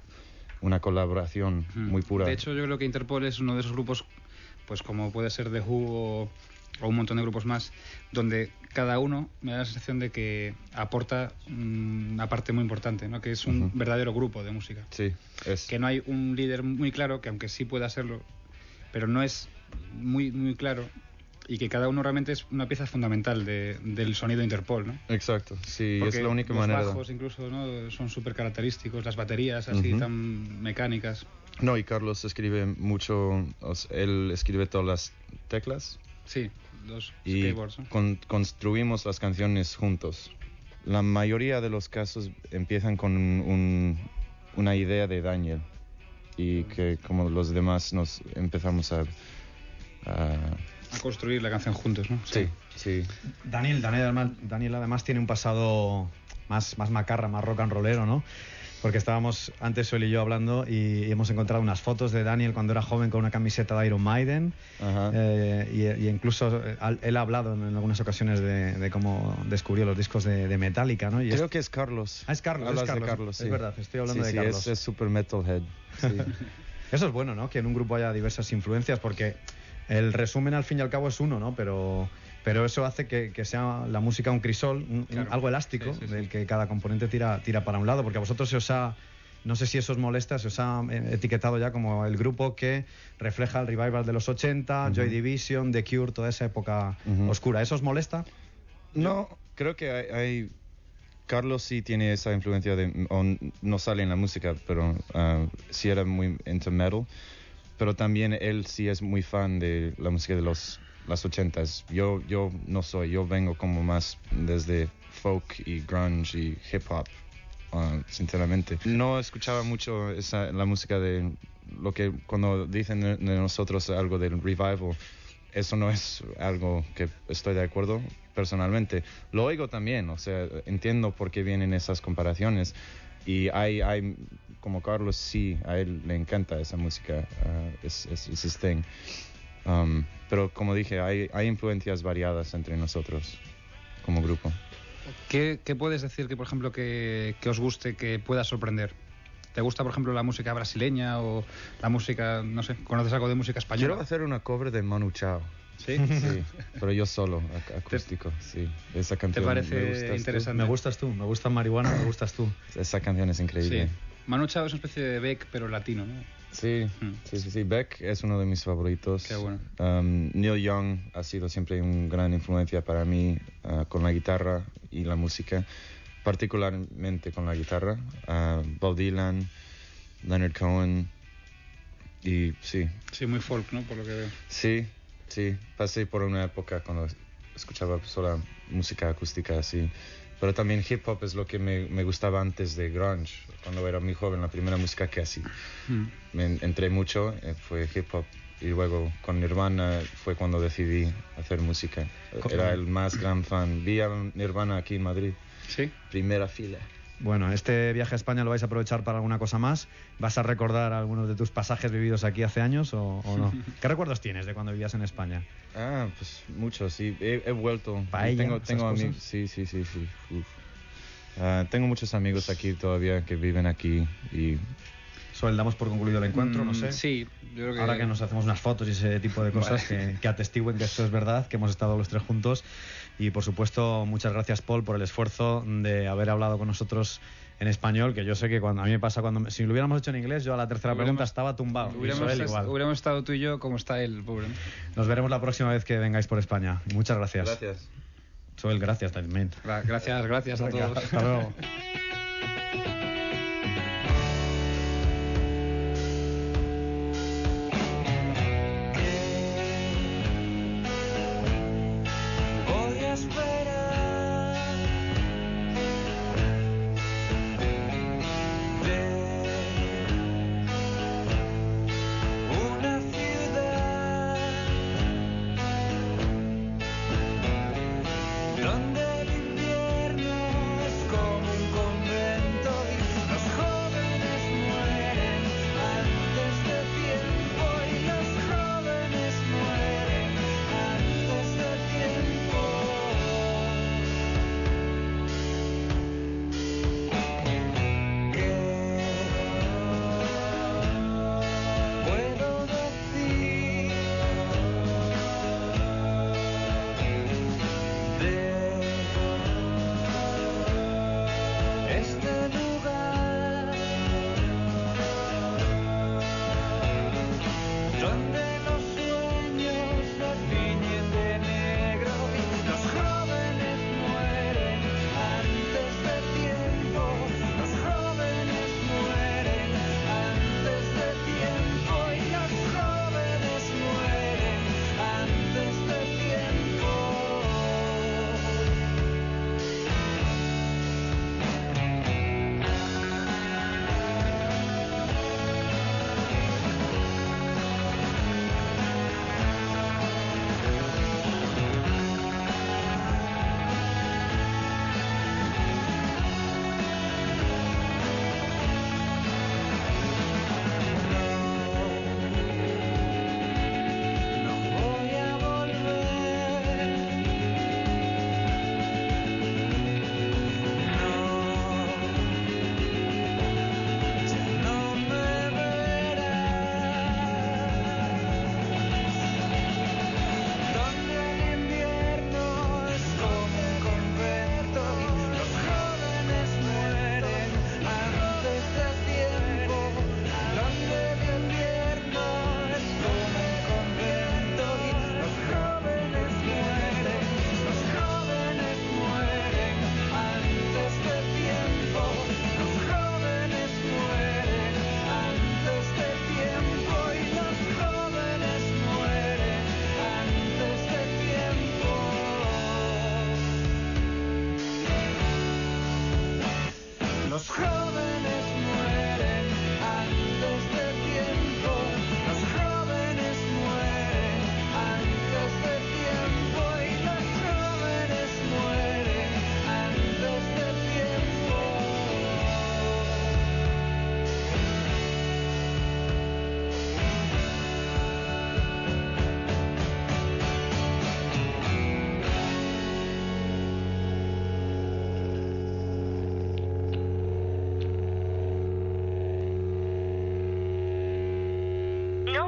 una colaboración muy pura. De hecho, yo creo que Interpol es uno de esos grupos, pues como puede ser The Who o un montón de grupos más, donde cada uno me da la sensación de que aporta una parte muy importante, ¿no? Que es un verdadero grupo de música. Sí, es. Que no hay un líder muy claro, que aunque sí pueda serlo, pero no es muy claro, y que cada uno realmente es una pieza fundamental del sonido de Interpol, ¿no? Exacto, sí, Porque es la única los manera. bajos incluso, ¿no? Son súper característicos, las baterías así tan mecánicas. No, y Carlos escribe mucho, él escribe todas las teclas Sí, los y skateboards, ¿no? construimos las canciones juntos. La mayoría de los casos empiezan con una idea de Daniel y que como los demás nos empezamos a construir la canción juntos, ¿no? sí. Daniel además tiene un pasado más macarra, más rock and rollero, ¿no? Porque estábamos antes él y yo hablando y hemos encontrado unas fotos de Daniel cuando era joven con una camiseta de Iron Maiden. Ajá. Y incluso él ha hablado en algunas ocasiones de cómo descubrió los discos de Metallica, ¿no? Y Creo que es Carlos. Es Carlos, Hablas es Carlos. de Carlos, sí. Es verdad, estoy hablando de Sí, Carlos. es super metalhead. Sí. Eso es bueno, ¿no? Que en un grupo haya diversas influencias, porque el resumen al fin y al cabo es uno, ¿no? Pero eso hace que sea la música un crisol, Claro. algo elástico, Sí. del que cada componente tira para un lado, porque a vosotros se os ha, no sé si eso os molesta, se os ha etiquetado ya como el grupo que refleja el revival de los 80, Joy Division, The Cure, toda esa época oscura. ¿Eso os molesta? No, creo que hay Carlos sí tiene esa influencia no sale en la música, pero sí era muy into metal. Pero también él sí es muy fan de la música de las 80s. Yo no soy, yo vengo como más desde folk y grunge y hip hop, sinceramente. No escuchaba mucho la música de lo que cuando dicen de nosotros algo del revival. Eso no es algo que estoy de acuerdo personalmente. Lo oigo también, o sea, entiendo por qué vienen esas comparaciones. Y hay como Carlos, sí, a él le encanta esa música, es his thing. Pero como dije, hay influencias variadas entre nosotros como grupo. ¿Qué puedes decir que, por ejemplo, que os guste, que pueda sorprender? ¿Te gusta, por ejemplo, la música brasileña o la música, no sé, conoces algo de música española? Quiero hacer una cover de Manu Chao. ¿Sí? Sí, pero yo solo, acústico, sí. Esa canción ¿Te parece me gustas interesante? Me gustas tú, me gusta Marihuana, me gustas tú. Esa canción es increíble. Sí. Manu Chao es una especie de Beck, pero latino, ¿no? Sí, sí. Beck es uno de mis favoritos. Qué bueno. Neil Young ha sido siempre una gran influencia para mí con la guitarra y la música, particularmente con la guitarra. Bob Dylan, Leonard Cohen y sí. Sí, muy folk, ¿no? Por lo que veo. Sí, pasé por una época cuando escuchaba solo música acústica así. Pero también hip hop es lo que me gustaba antes de grunge. Cuando era muy joven, la primera música que así me entré mucho fue hip hop. Y luego con Nirvana fue cuando decidí hacer música. Era el más gran fan. Vi a Nirvana aquí en Madrid. ¿Sí? Primera fila. Bueno, este viaje a España lo vais a aprovechar para alguna cosa más. ¿Vas a recordar algunos de tus pasajes vividos aquí hace años o no? ¿Qué recuerdos tienes de cuando vivías en España? Pues muchos, sí. He vuelto. Paella, Tengo amigos. Sí. Uf. Tengo muchos amigos aquí todavía que viven aquí y... Sol, damos por concluido el encuentro, no sé. Sí, yo creo que... Ahora que nos hacemos unas fotos y ese tipo de cosas que atestiguen que esto es verdad, que hemos estado los tres juntos. Y por supuesto, muchas gracias, Paul, por el esfuerzo de haber hablado con nosotros en español, que yo sé que cuando a mí me pasa, si lo hubiéramos hecho en inglés, yo a la tercera pregunta estaba tumbado. Hubiéramos estado tú y yo como está él, pobre. Nos veremos la próxima vez que vengáis por España. Muchas gracias. Gracias. Joel, gracias también. Gracias a todos. Hasta luego. Voy a esperar ver una ciudad donde el invierno es como un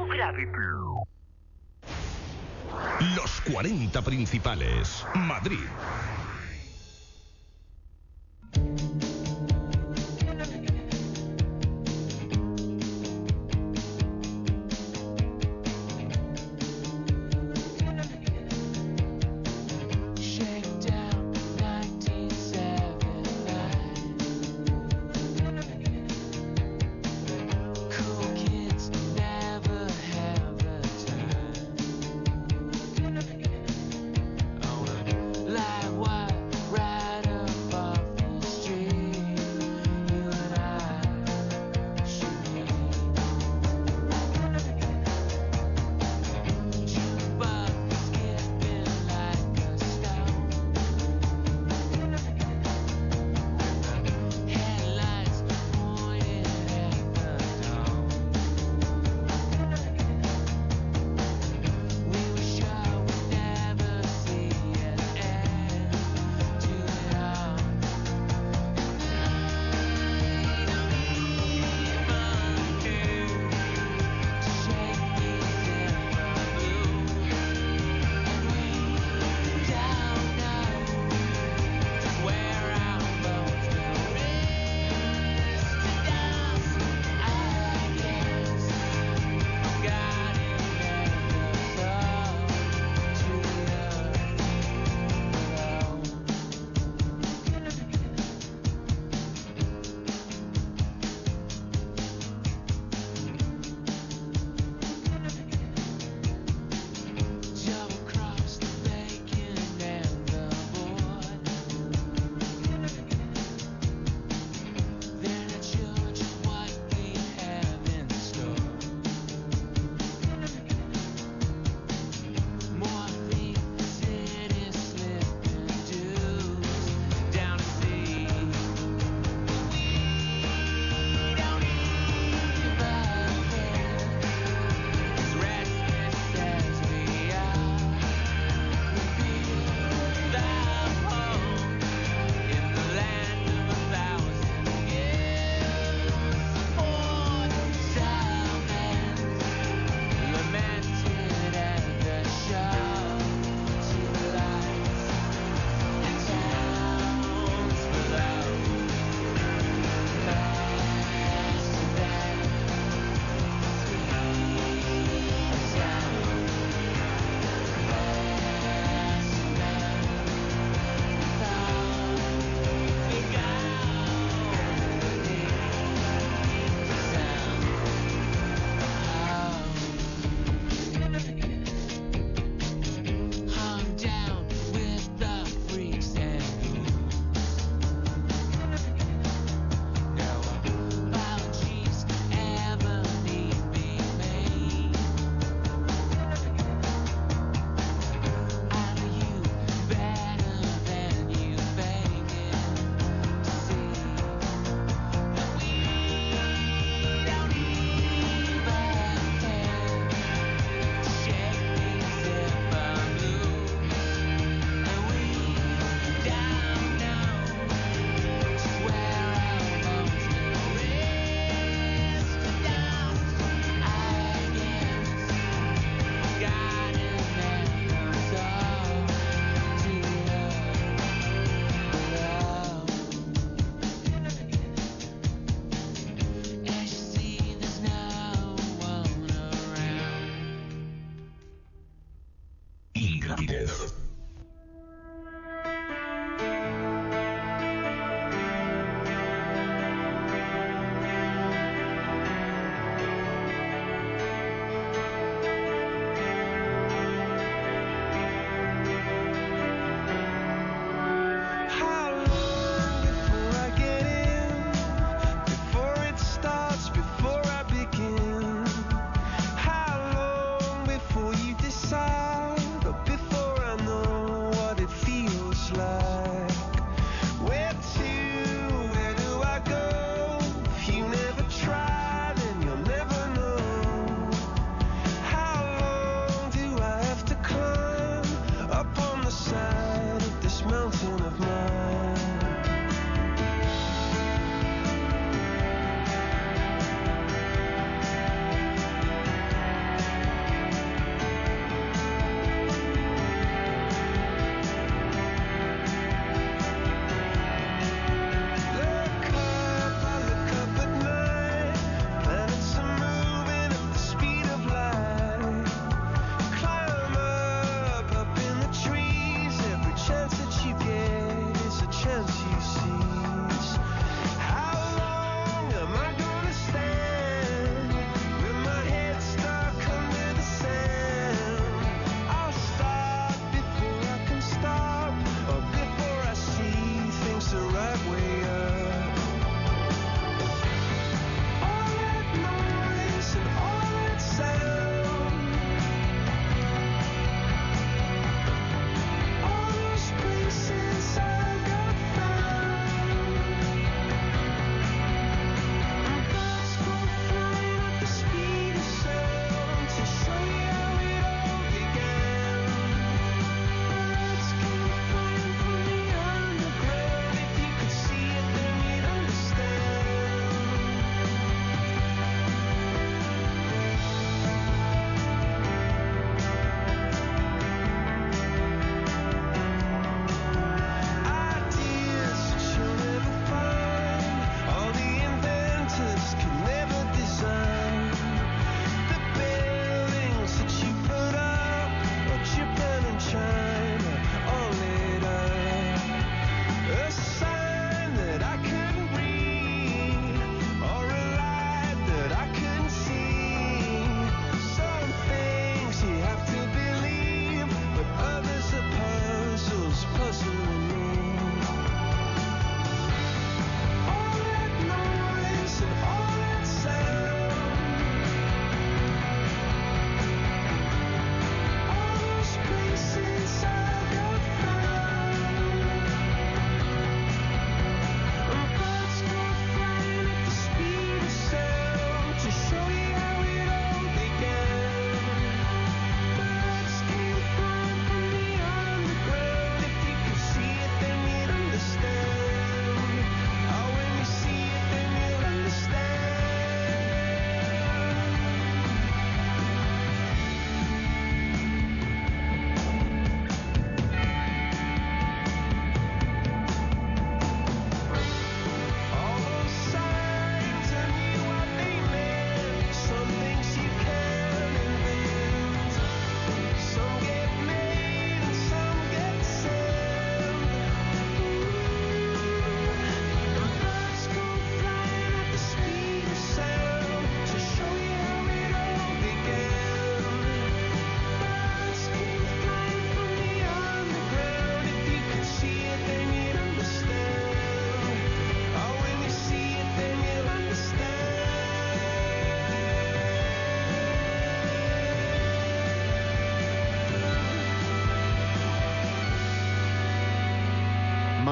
No Gravity. Los 40 principales. Madrid. Like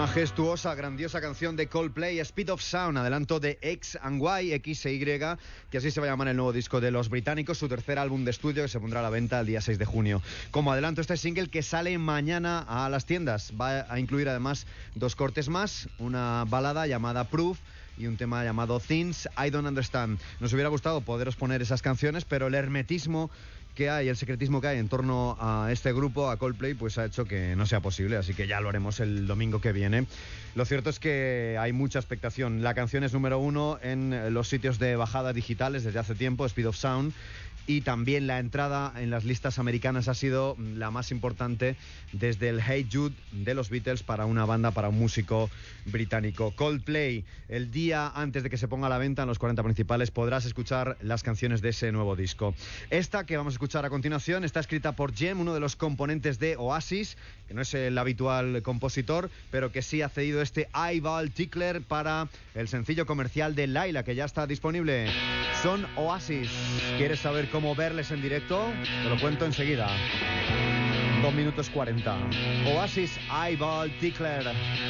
Majestuosa, grandiosa canción de Coldplay, Speed of Sound, adelanto de X and Y, X e Y, que así se va a llamar el nuevo disco de los británicos, su tercer álbum de estudio que se pondrá a la venta el día 6 de junio. Como adelanto, este single que sale mañana a las tiendas va a incluir además 2 cortes más, una balada llamada Proof y un tema llamado Things I Don't Understand. Nos hubiera gustado poderos poner esas canciones, pero el hermetismo que hay, el secretismo que hay en torno a este grupo, a Coldplay, pues ha hecho que no sea posible, así que ya lo haremos el domingo que viene. Lo cierto es que hay mucha expectación. La canción es número 1 en los sitios de bajada digitales desde hace tiempo, Speed of Sound, y también la entrada en las listas americanas ha sido la más importante desde el Hey Jude de los Beatles para una banda, para un músico británico. Coldplay, el día antes de que se ponga a la venta en los 40 principales podrás escuchar las canciones de ese nuevo disco. Esta que vamos a escuchar a continuación está escrita por Jem, uno de los componentes de Oasis, que no es el habitual compositor, pero que sí ha cedido este Eyeball Tickler para el sencillo comercial de Laila, que ya está disponible. Son Oasis. ¿Quieres saber cómo verles en directo? Te lo cuento enseguida. 2 minutos 40. Oasis, Eyeball Tickler.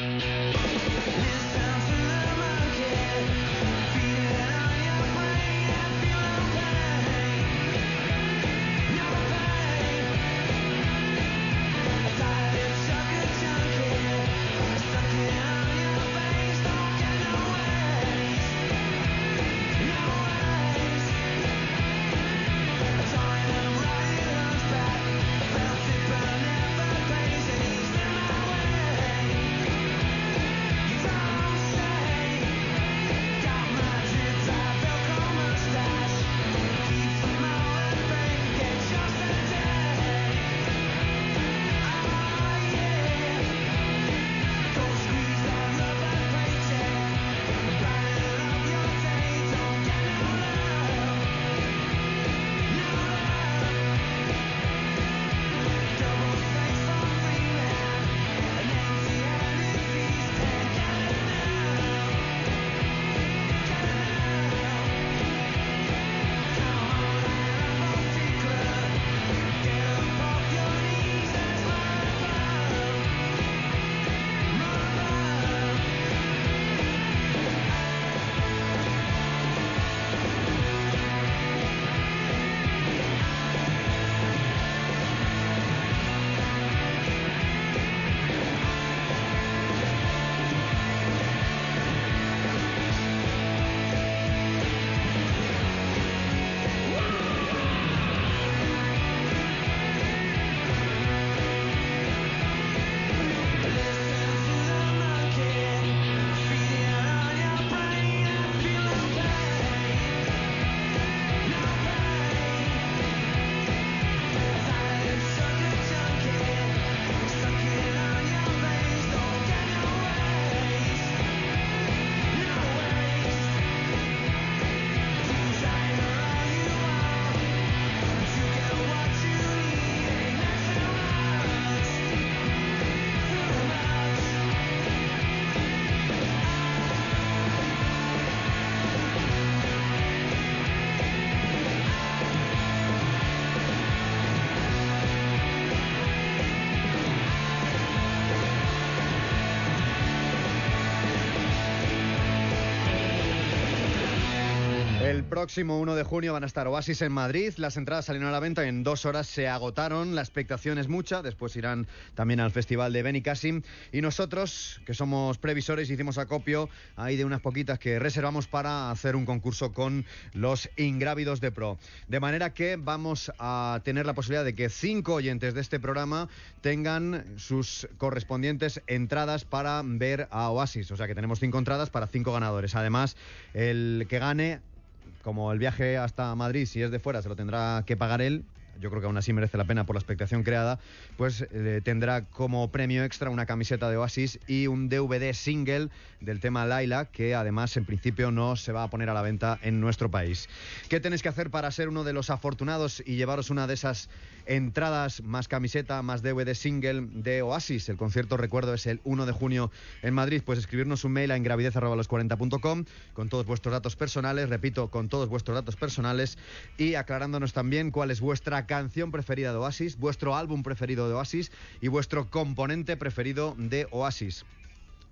El próximo 1 de junio van a estar Oasis en Madrid. Las entradas salieron a la venta y en 2 horas se agotaron. La expectación es mucha. Después irán también al festival de Benicassim. Y nosotros, que somos previsores, hicimos acopio ahí de unas poquitas que reservamos para hacer un concurso con los Ingrávidos de Pro. De manera que vamos a tener la posibilidad de que 5 oyentes de este programa tengan sus correspondientes entradas para ver a Oasis. O sea que tenemos 5 entradas para 5 ganadores. Además, el que gane, como el viaje hasta Madrid, si es de fuera, se lo tendrá que pagar él. Yo creo que aún así merece la pena por la expectación creada. Pues tendrá como premio extra una camiseta de Oasis y un DVD single del tema Laila, que además en principio no se va a poner a la venta en nuestro país. ¿Qué tenéis que hacer para ser uno de los afortunados y llevaros una de esas entradas, más camiseta, más DVD single de Oasis? El concierto, recuerdo, es el 1 de junio en Madrid. Pues escribirnos un mail a ingravidez@los40.com con todos vuestros datos personales, repito, con todos vuestros datos personales, y aclarándonos también cuál es vuestra canción preferida de Oasis, vuestro álbum preferido de Oasis y vuestro componente preferido de Oasis.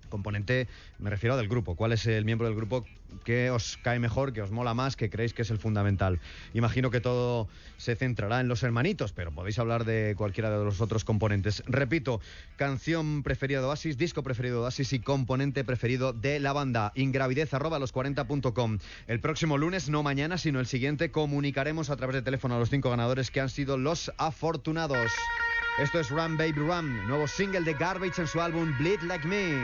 Componente, me refiero del grupo. ¿Cuál es el miembro del grupo que os cae mejor, que os mola más, que creéis que es el fundamental? Imagino que todo se centrará en los hermanitos, pero podéis hablar de cualquiera de los otros componentes. Repito, canción preferida de Oasis, disco preferido de Oasis y componente preferido de la banda. Ingravidez@los40.com. El próximo lunes, no mañana, sino el siguiente, comunicaremos a través de teléfono a los 5 ganadores que han sido los afortunados. Esto es Run Baby Run, nuevo single de Garbage en su álbum Bleed Like Me.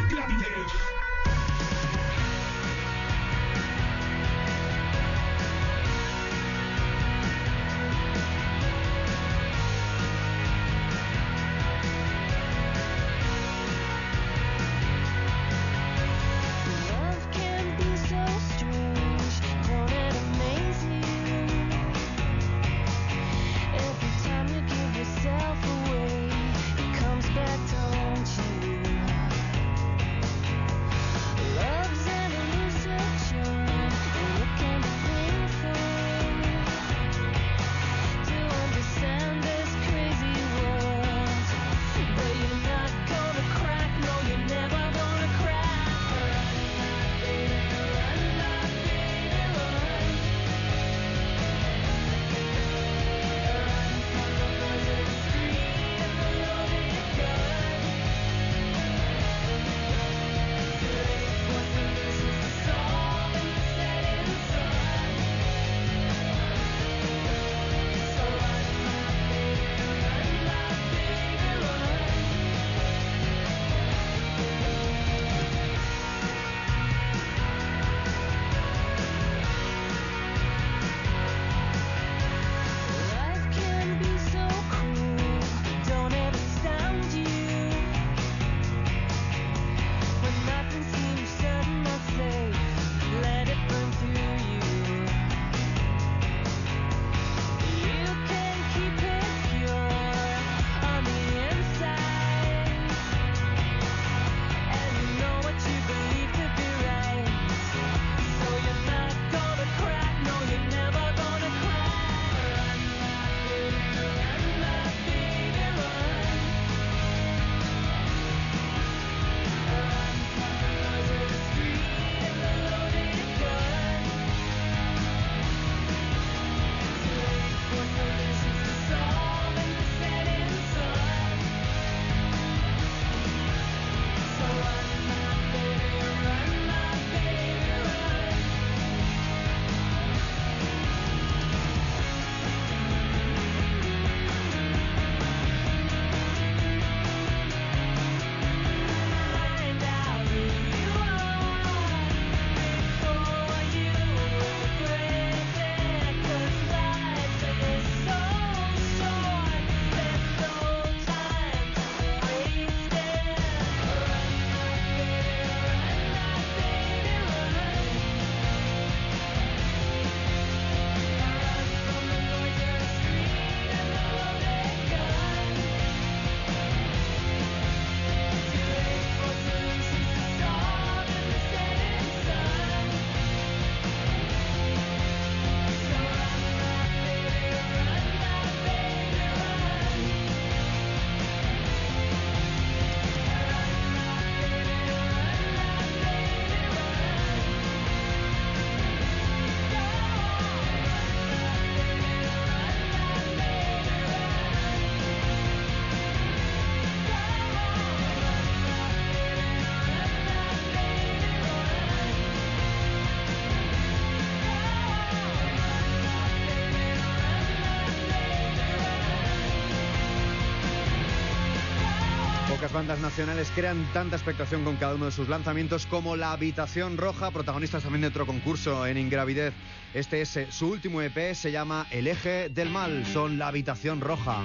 Pocas bandas nacionales crean tanta expectación con cada uno de sus lanzamientos como La Habitación Roja, protagonistas también de otro concurso en Ingravidez. Este es su último EP, se llama El Eje del Mal, son La Habitación Roja.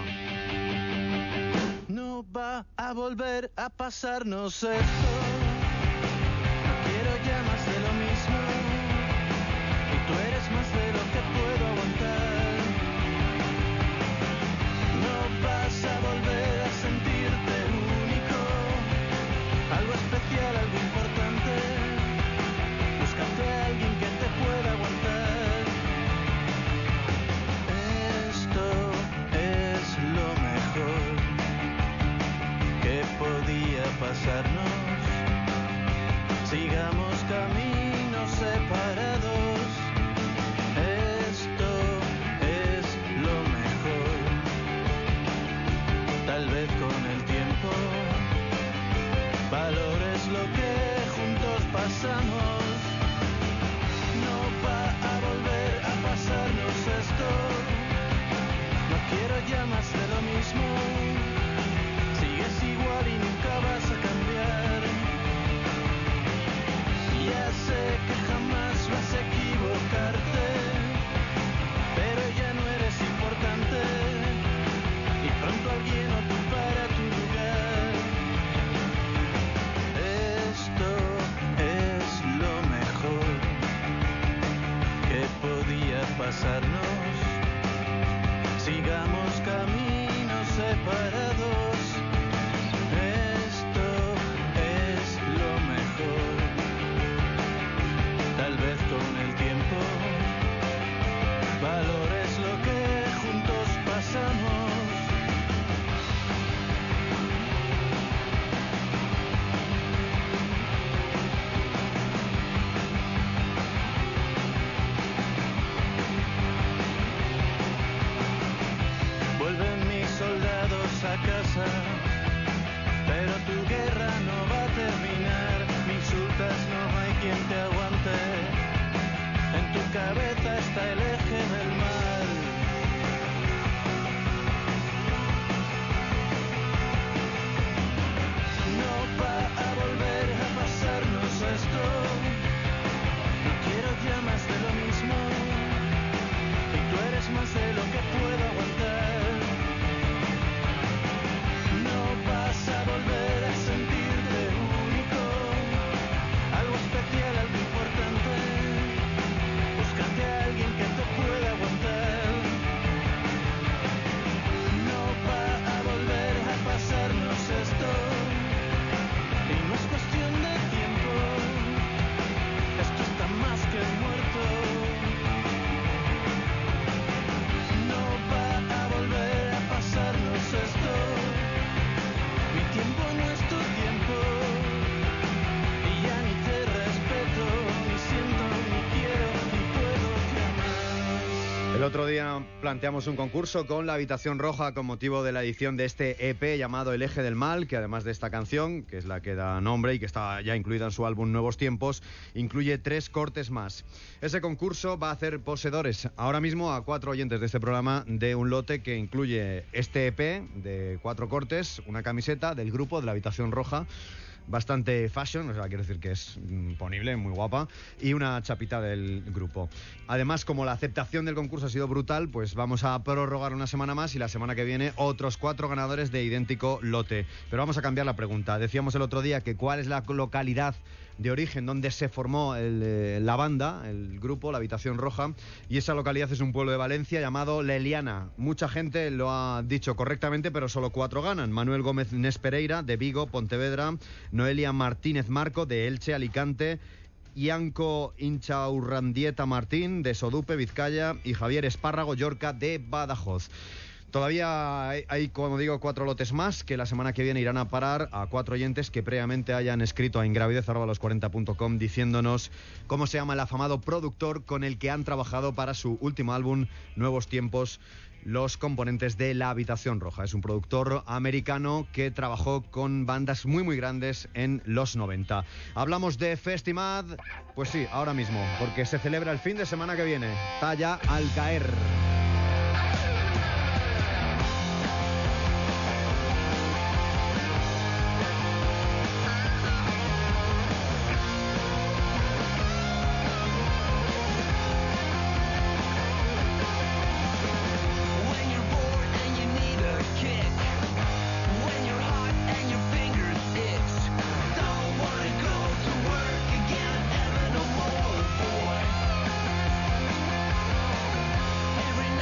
No va a volver a pasarnos esto. Quiero ya más de lo mismo. Y tú eres más de lo que puedo aguantar. No vas a volver a sentirte único. Algo especial, algo importante. Búscate a alguien que te pueda aguantar. Esto es lo mejor que podía pasarnos. pasarnos. Sigamos caminos separados. Esto es lo mejor. Tal vez con el tiempo valores lo que juntos pasamos. Vuelven mis soldados a casa, pero tu guerra no va a terminar. Me insultas, no hay quien te aguante. En tu cabeza está el eje del mal. No va a volver a pasarnos esto. No quiero ya más de lo mismo. Y tú eres más de lo que puedo aguantar. No vas a volver a sentirte único. Algo especial, algo importante. Búscate a alguien que te pueda aguantar. No va a volver a pasarnos esto. Y no es cuestión de tiempo. Esto está más que muerto. No va a volver a pasarnos esto. Mi tiempo no es tu tiempo. Y ya ni te respeto, ni siento, ni quiero, ni puedo jamás. El otro día planteamos un concurso con la Habitación Roja con motivo de la edición de este EP llamado El Eje del Mal, que además de esta canción, que es la que da nombre y que está ya incluida en su álbum Nuevos Tiempos, incluye 3 cortes más. Ese concurso va a hacer poseedores ahora mismo a 4 oyentes de este programa de un lote que incluye este EP de 4 cortes, una camiseta del grupo de la Habitación Roja, bastante fashion, o sea, quiero decir que es ponible, muy guapa, y una chapita del grupo. Además, como la aceptación del concurso ha sido brutal, pues vamos a prorrogar una semana más y la semana que viene otros 4 ganadores de idéntico lote. Pero vamos a cambiar la pregunta. Decíamos el otro día que cuál es la localidad de origen donde se formó la banda, el grupo, la Habitación Roja, y esa localidad es un pueblo de Valencia llamado La Eliana. Mucha gente lo ha dicho correctamente, pero solo 4 ganan. Manuel Gómez Nespereira, de Vigo, Pontevedra; Noelia Martínez Marco, de Elche, Alicante; Ianco Inchaurrandieta Martín, de Sodupe, Vizcaya; y Javier Espárrago Llorca, de Badajoz. Todavía hay, como digo, 4 lotes más que la semana que viene irán a parar a 4 oyentes que previamente hayan escrito a ingravidez@los40.com diciéndonos cómo se llama el afamado productor con el que han trabajado para su último álbum, Nuevos Tiempos, los componentes de La Habitación Roja. Es un productor americano que trabajó con bandas muy muy grandes en los 90. Hablamos de Festimad, pues sí, ahora mismo, porque se celebra el fin de semana que viene. Está ya al caer. Every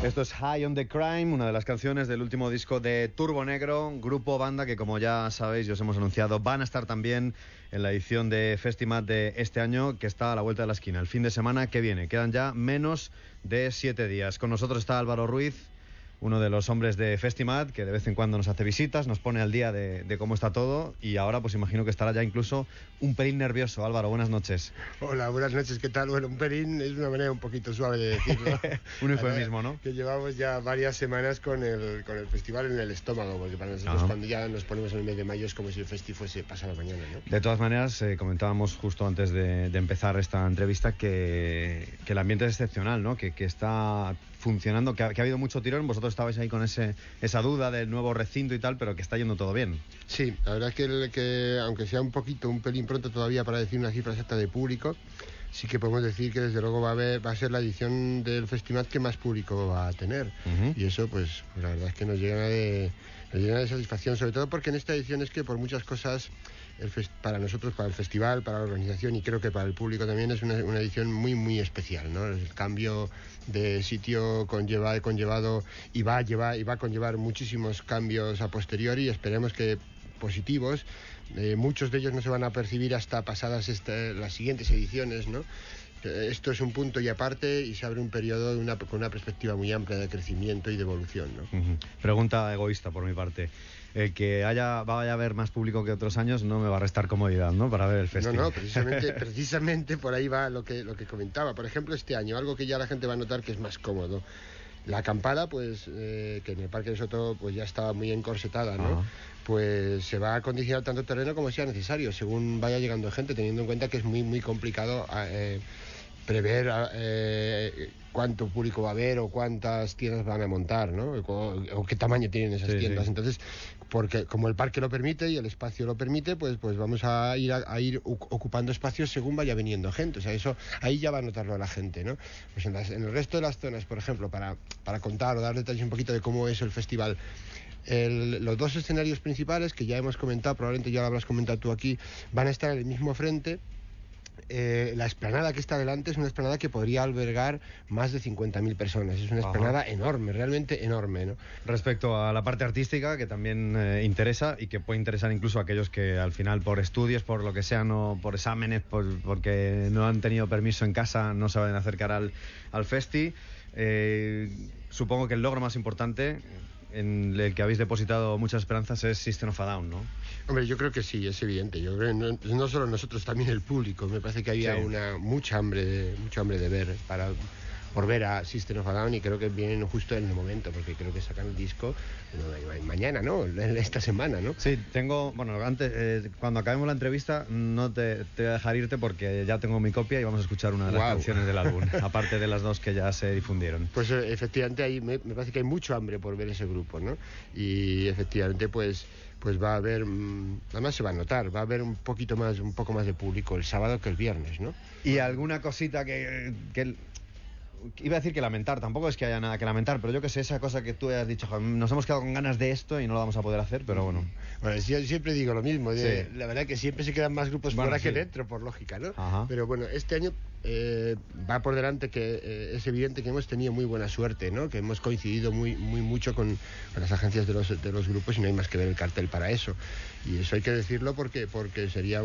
Esto es High on the Crime, una de las canciones del último disco de Turbo Negro, grupo banda que, como ya sabéis y os hemos anunciado, van a estar también en la edición de Festimat de este año, que está a la vuelta de la esquina, el fin de semana que viene. Quedan ya menos de 7 días. Con nosotros está Álvaro Ruiz, uno de los hombres de Festimat, que de vez en cuando nos hace visitas, nos pone al día de cómo está todo, y ahora pues imagino que estará ya incluso un pelín nervioso. Álvaro, buenas noches. Hola, buenas noches, ¿qué tal? Bueno, un pelín es una manera un poquito suave de decirlo. Un eufemismo, ¿no? Que llevamos ya varias semanas con el festival en el estómago, porque para nosotros cuando ya nos ponemos en el mes de mayo es como si el festi fuese pasado mañana, ¿no? De todas maneras, comentábamos justo antes de empezar esta entrevista que el ambiente es excepcional, ¿no? Que está funcionando, que ha habido mucho tirón. Vosotros estabais ahí con esa duda del nuevo recinto y tal, pero que está yendo todo bien. Sí, la verdad es que aunque sea un pelín pronto todavía para decir una cifra exacta de público, sí que podemos decir que desde luego va a ser la edición del festival que más público va a tener. Y eso pues la verdad es que nos llena de satisfacción, sobre todo porque en esta edición es que por muchas cosas para nosotros, para el festival, para la organización y creo que para el público también es una edición muy muy especial, ¿no? El cambio de sitio conllevado y va a conllevar muchísimos cambios a posteriori, y esperemos que positivos. Muchos de ellos no se van a percibir hasta pasadas las siguientes ediciones, ¿no? Esto es un punto y aparte, y se abre un periodo con una perspectiva muy amplia de crecimiento y de evolución, ¿no? Pregunta egoísta por mi parte. El que vaya a haber más público que otros años no me va a restar comodidad, ¿no? Para ver el festival. No, precisamente por ahí va lo que comentaba. Por ejemplo, este año, algo que ya la gente va a notar que es más cómodo. La acampada, pues, que en el Parque de Soto pues ya estaba muy encorsetada, ¿no? Pues se va a acondicionar tanto terreno como sea necesario, según vaya llegando gente, teniendo en cuenta que es muy, muy complicado prever cuánto público va a haber o cuántas tiendas van a montar, ¿no? O qué tamaño tienen esas tiendas. Entonces, porque como el parque lo permite y el espacio lo permite, pues vamos a ir ocupando espacios según vaya viniendo gente. O sea, eso ahí ya va a notarlo la gente, ¿no? Pues en el resto de las zonas, por ejemplo, para contar o dar detalles un poquito de cómo es el festival, los dos escenarios principales que ya hemos comentado, probablemente ya lo habrás comentado tú aquí, van a estar en el mismo frente. La explanada que está delante es una explanada que podría albergar más de 50.000 personas. Es una explanada enorme, realmente enorme, ¿no? Respecto a la parte artística, que también interesa y que puede interesar incluso a aquellos que al final por estudios, por lo que sea, no por exámenes, porque no han tenido permiso en casa, no se van a acercar al festi. Supongo que el logro más importante en el que habéis depositado muchas esperanzas es System of a Down, ¿no? Hombre, yo creo que sí, es evidente. Yo creo que no solo nosotros, también el público. Me parece que había mucha hambre de ver por ver a System of a Down, y creo que vienen justo en el momento, porque creo que sacan el disco mañana, ¿no? Esta semana, ¿no? Sí, antes, cuando acabemos la entrevista no te voy a dejar irte porque ya tengo mi copia y vamos a escuchar una de las canciones del álbum, aparte de las dos que ya se difundieron. Pues efectivamente ahí me parece que hay mucho hambre por ver ese grupo, ¿no? Y efectivamente pues va a haber, además se va a notar, va a haber un poco más de público el sábado que el viernes, ¿no? Y alguna cosita que iba a decir que lamentar, tampoco es que haya nada que lamentar, pero yo que sé, esa cosa que tú has dicho, nos hemos quedado con ganas de esto y no lo vamos a poder hacer, pero bueno. Bueno, yo siempre digo lo mismo, la verdad que siempre se quedan más grupos fuera que dentro, por lógica, ¿no? Pero bueno, este año va por delante que es evidente que hemos tenido muy buena suerte, ¿no? Que hemos coincidido muy mucho con las agencias de los grupos, y no hay más que ver el cartel para eso. Y eso hay que decirlo porque sería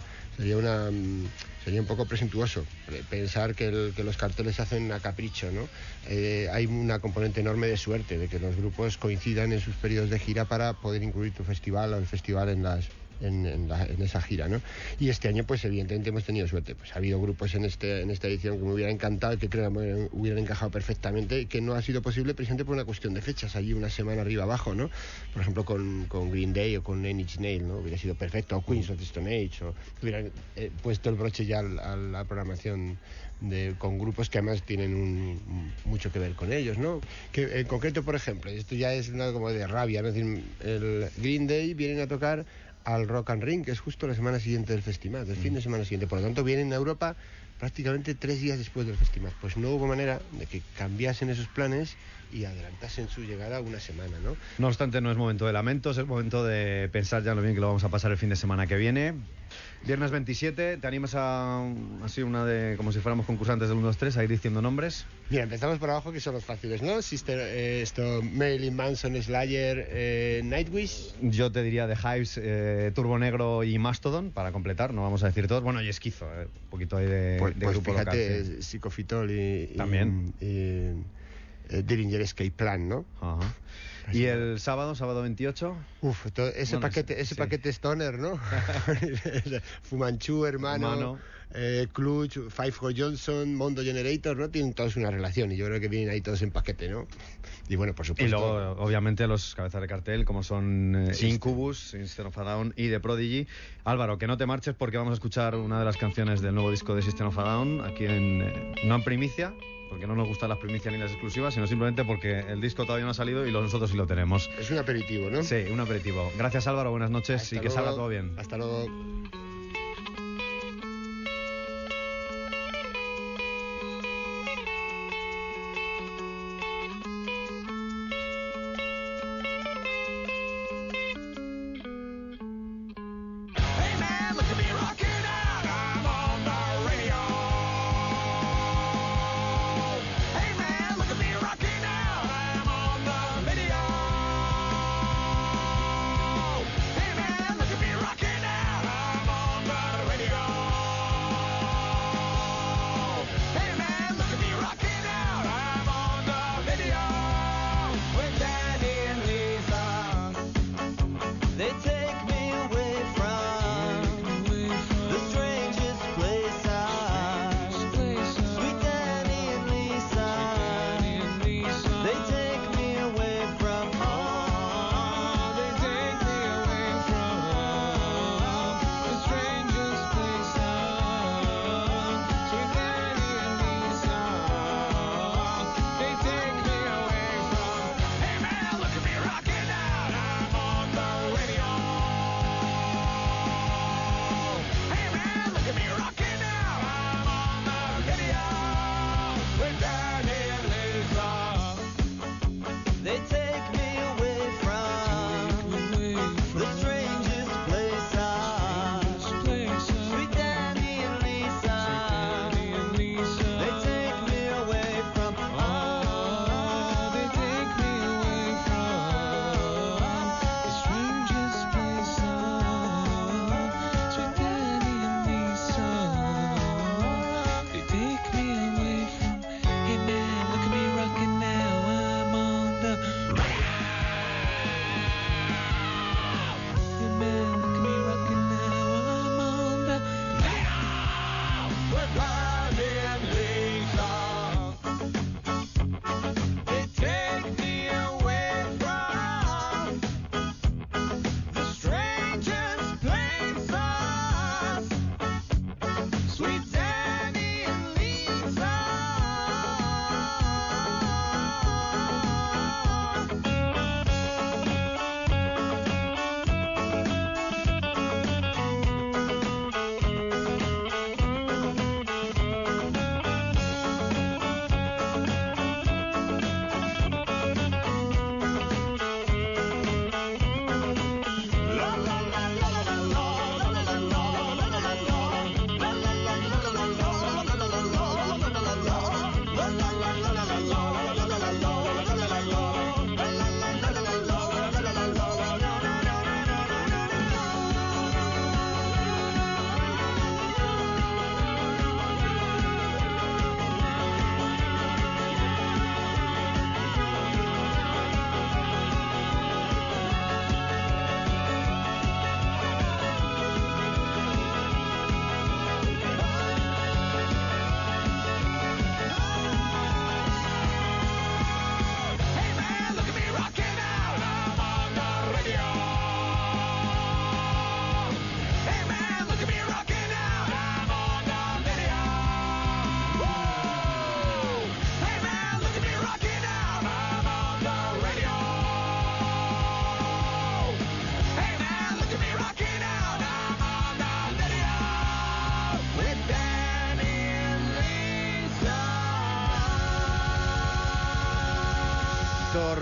un poco presuntuoso pensar que los carteles se hacen a capricho, ¿no? Hay una componente enorme de suerte, de que los grupos coincidan en sus periodos de gira para poder incluir tu festival o el festival en esa gira, ¿no? Y este año pues evidentemente hemos tenido suerte. Pues ha habido grupos en esta edición que me hubieran encantado y que creo que hubieran encajado perfectamente, y que no ha sido posible precisamente por una cuestión de fechas, allí una semana arriba abajo, ¿no? Por ejemplo con Green Day o con Nine Inch Nails, ¿no? Hubiera sido perfecto, o Queens of the Stone Age, o hubieran puesto el broche ya a la programación con grupos que además tienen mucho que ver con ellos, ¿no? Que en concreto, por ejemplo, esto ya es una como de rabia, ¿no? Es decir, el Green Day vienen a tocar al Rock and Ring, que es justo la semana siguiente del festival, del fin de semana siguiente. Por lo tanto, vienen a Europa prácticamente 3 días después del festival. Pues no hubo manera de que cambiasen esos planes y adelantasen su llegada una semana, ¿no? No obstante, no es momento de lamentos, es momento de pensar ya en lo bien que lo vamos a pasar el fin de semana que viene. Viernes 27, ¿te animas a así una de como si fuéramos concursantes del 1, 2, 3 a ir diciendo nombres? Mira, empezamos por abajo, que son los fáciles, ¿no? Marilyn Manson, Slayer, Nightwish. Yo te diría The Hives, Turbo Negro y Mastodon, para completar, no vamos a decir todos. Bueno, y Esquizo, un poquito ahí de grupo fíjate, local. Sí. Psicofitol y también. Dillinger Escape Plan, ¿no? Ajá. Y el sábado 28. Uf, ese paquete Stoner, ¿no? Fu Manchu, hermano. Clutch, Five Ho Johnson, Mondo Generator, ¿no? Tienen todos una relación y yo creo que vienen ahí todos en paquete, ¿no? Y bueno, por supuesto. Y luego, obviamente, los cabezas de cartel, como son Incubus, System of a Down y The Prodigy. Álvaro, que no te marches porque vamos a escuchar una de las canciones del nuevo disco de System of a Down, aquí no en primicia, porque no nos gustan las primicias ni las exclusivas, sino simplemente porque el disco todavía no ha salido y nosotros sí lo tenemos. Es un aperitivo, ¿no? Sí, un aperitivo. Gracias, Álvaro, buenas noches. Hasta y que luego. salga todo bien. Hasta luego. Hey man, look at me rocking out. I'm on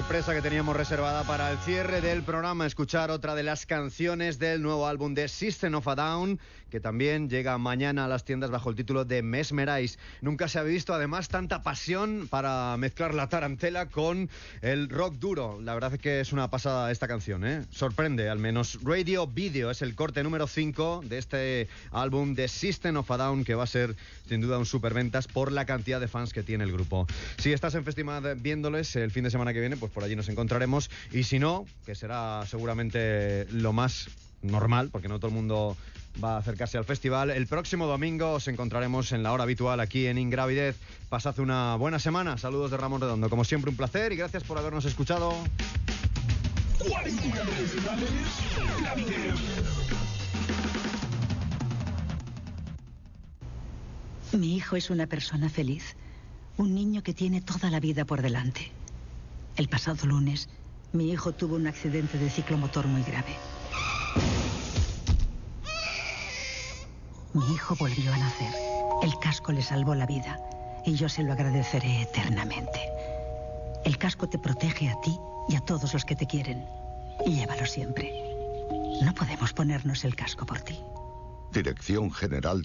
sorpresa que teníamos reservada para el cierre del programa, escuchar otra de las canciones del nuevo álbum de System of a Down, que también llega mañana a las tiendas bajo el título de Mesmerize. Nunca se ha visto además tanta pasión para mezclar la tarantela con el rock duro. La verdad es que es una pasada esta canción, ¿eh? Sorprende al menos. Radio Video es el corte número 5 de este álbum de System of a Down, que va a ser sin duda un superventas por la cantidad de fans que tiene el grupo. Si estás en Festimad viéndoles el fin de semana que viene, pues por allí nos encontraremos, y si no, que será seguramente lo más normal, porque no todo el mundo va a acercarse al festival, el próximo domingo os encontraremos en la hora habitual aquí en Ingravidez. Pasad una buena semana. Saludos de Ramón Redondo, como siempre un placer y gracias por habernos escuchado. 40 principales, Ingravidez. Mi hijo es una persona feliz, un niño que tiene toda la vida por delante. El pasado lunes, mi hijo tuvo un accidente de ciclomotor muy grave. Mi hijo volvió a nacer. El casco le salvó la vida y yo se lo agradeceré eternamente. El casco te protege a ti y a todos los que te quieren. Y llévalo siempre. No podemos ponernos el casco por ti. Dirección General